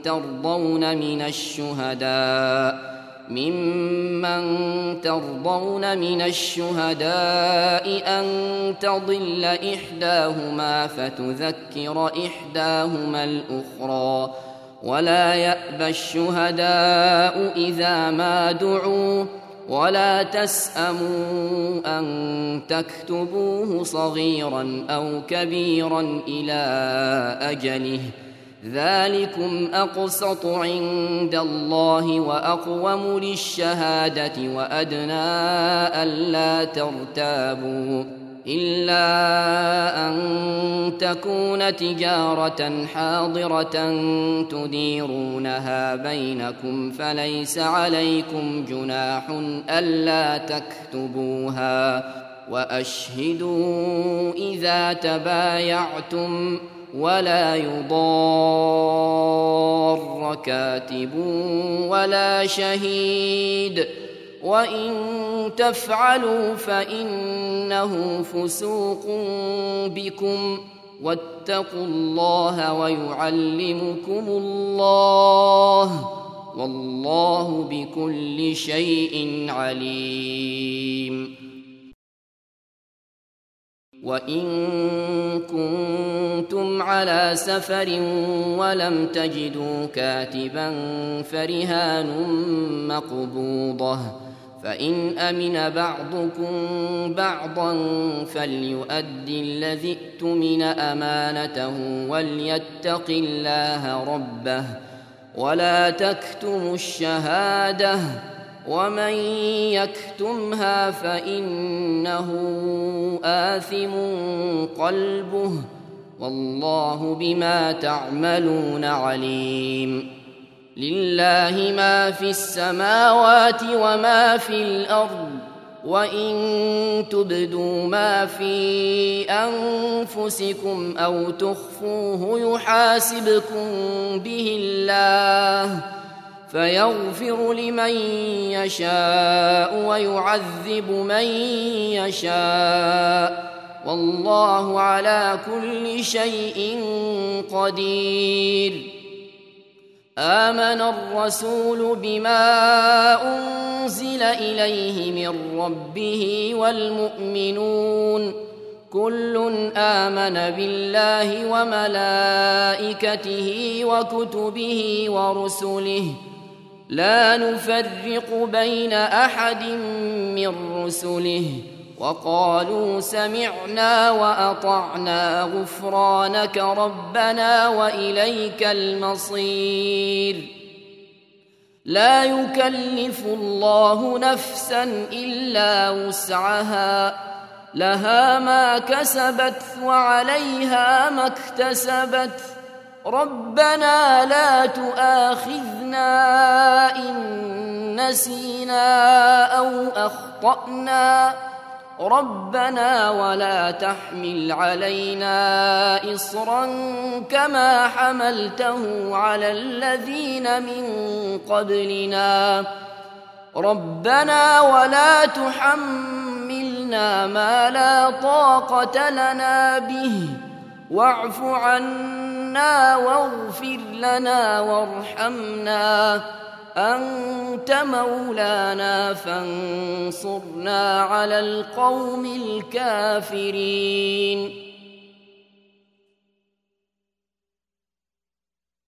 ترضون من الشهداء أن تضل إحداهما فتذكر إحداهما الأخرى ولا يأبى الشهداء إذا ما دعوا ولا تسأموا أن تكتبوه صغيرا أو كبيرا إلى أجله ذلكم أقسط عند الله وأقوم للشهادة وأدنى ألا ترتابوا إلا أن تكون تجارة حاضرة تديرونها بينكم فليس عليكم جناح ألا تكتبوها وأشهدوا إذا تبايعتم ولا يضار كاتب ولا شهيد وإن تفعلوا فإنه فسوق بكم واتقوا الله ويعلمكم الله والله بكل شيء عليم وإن كنتم على سفر ولم تجدوا كاتبا فرهان مقبوضة فإن أمن بعضكم بعضا فليؤدي الذي ائتمن أمانته وليتق الله ربه ولا تكتموا الشهادة ومن يكتمها فإنه آثم قلبه والله بما تعملون عليم لله ما في السماوات وما في الأرض وإن تبدوا ما في أنفسكم أو تخفوه يحاسبكم به الله فيغفر لمن يشاء ويعذب من يشاء والله على كل شيء قدير آمن الرسول بما أنزل إليه من ربه والمؤمنون كل آمن بالله وملائكته وكتبه ورسله لا نفرق بين أحد من رسله وقالوا سمعنا وأطعنا غفرانك ربنا وإليك المصير لا يكلف الله نفسا إلا وسعها، لها ما كسبت وعليها ما اكتسبت. ربنا لا تؤاخذنا إن نسينا أو أخطأنا، ربنا ولا تحمل علينا إصرا كما حملته على الذين من قبلنا، ربنا ولا تحملنا ما لا طاقة لنا به، واعف عنا واغفر لنا وارحمنا، أنت مولانا فانصرنا على القوم الكافرين.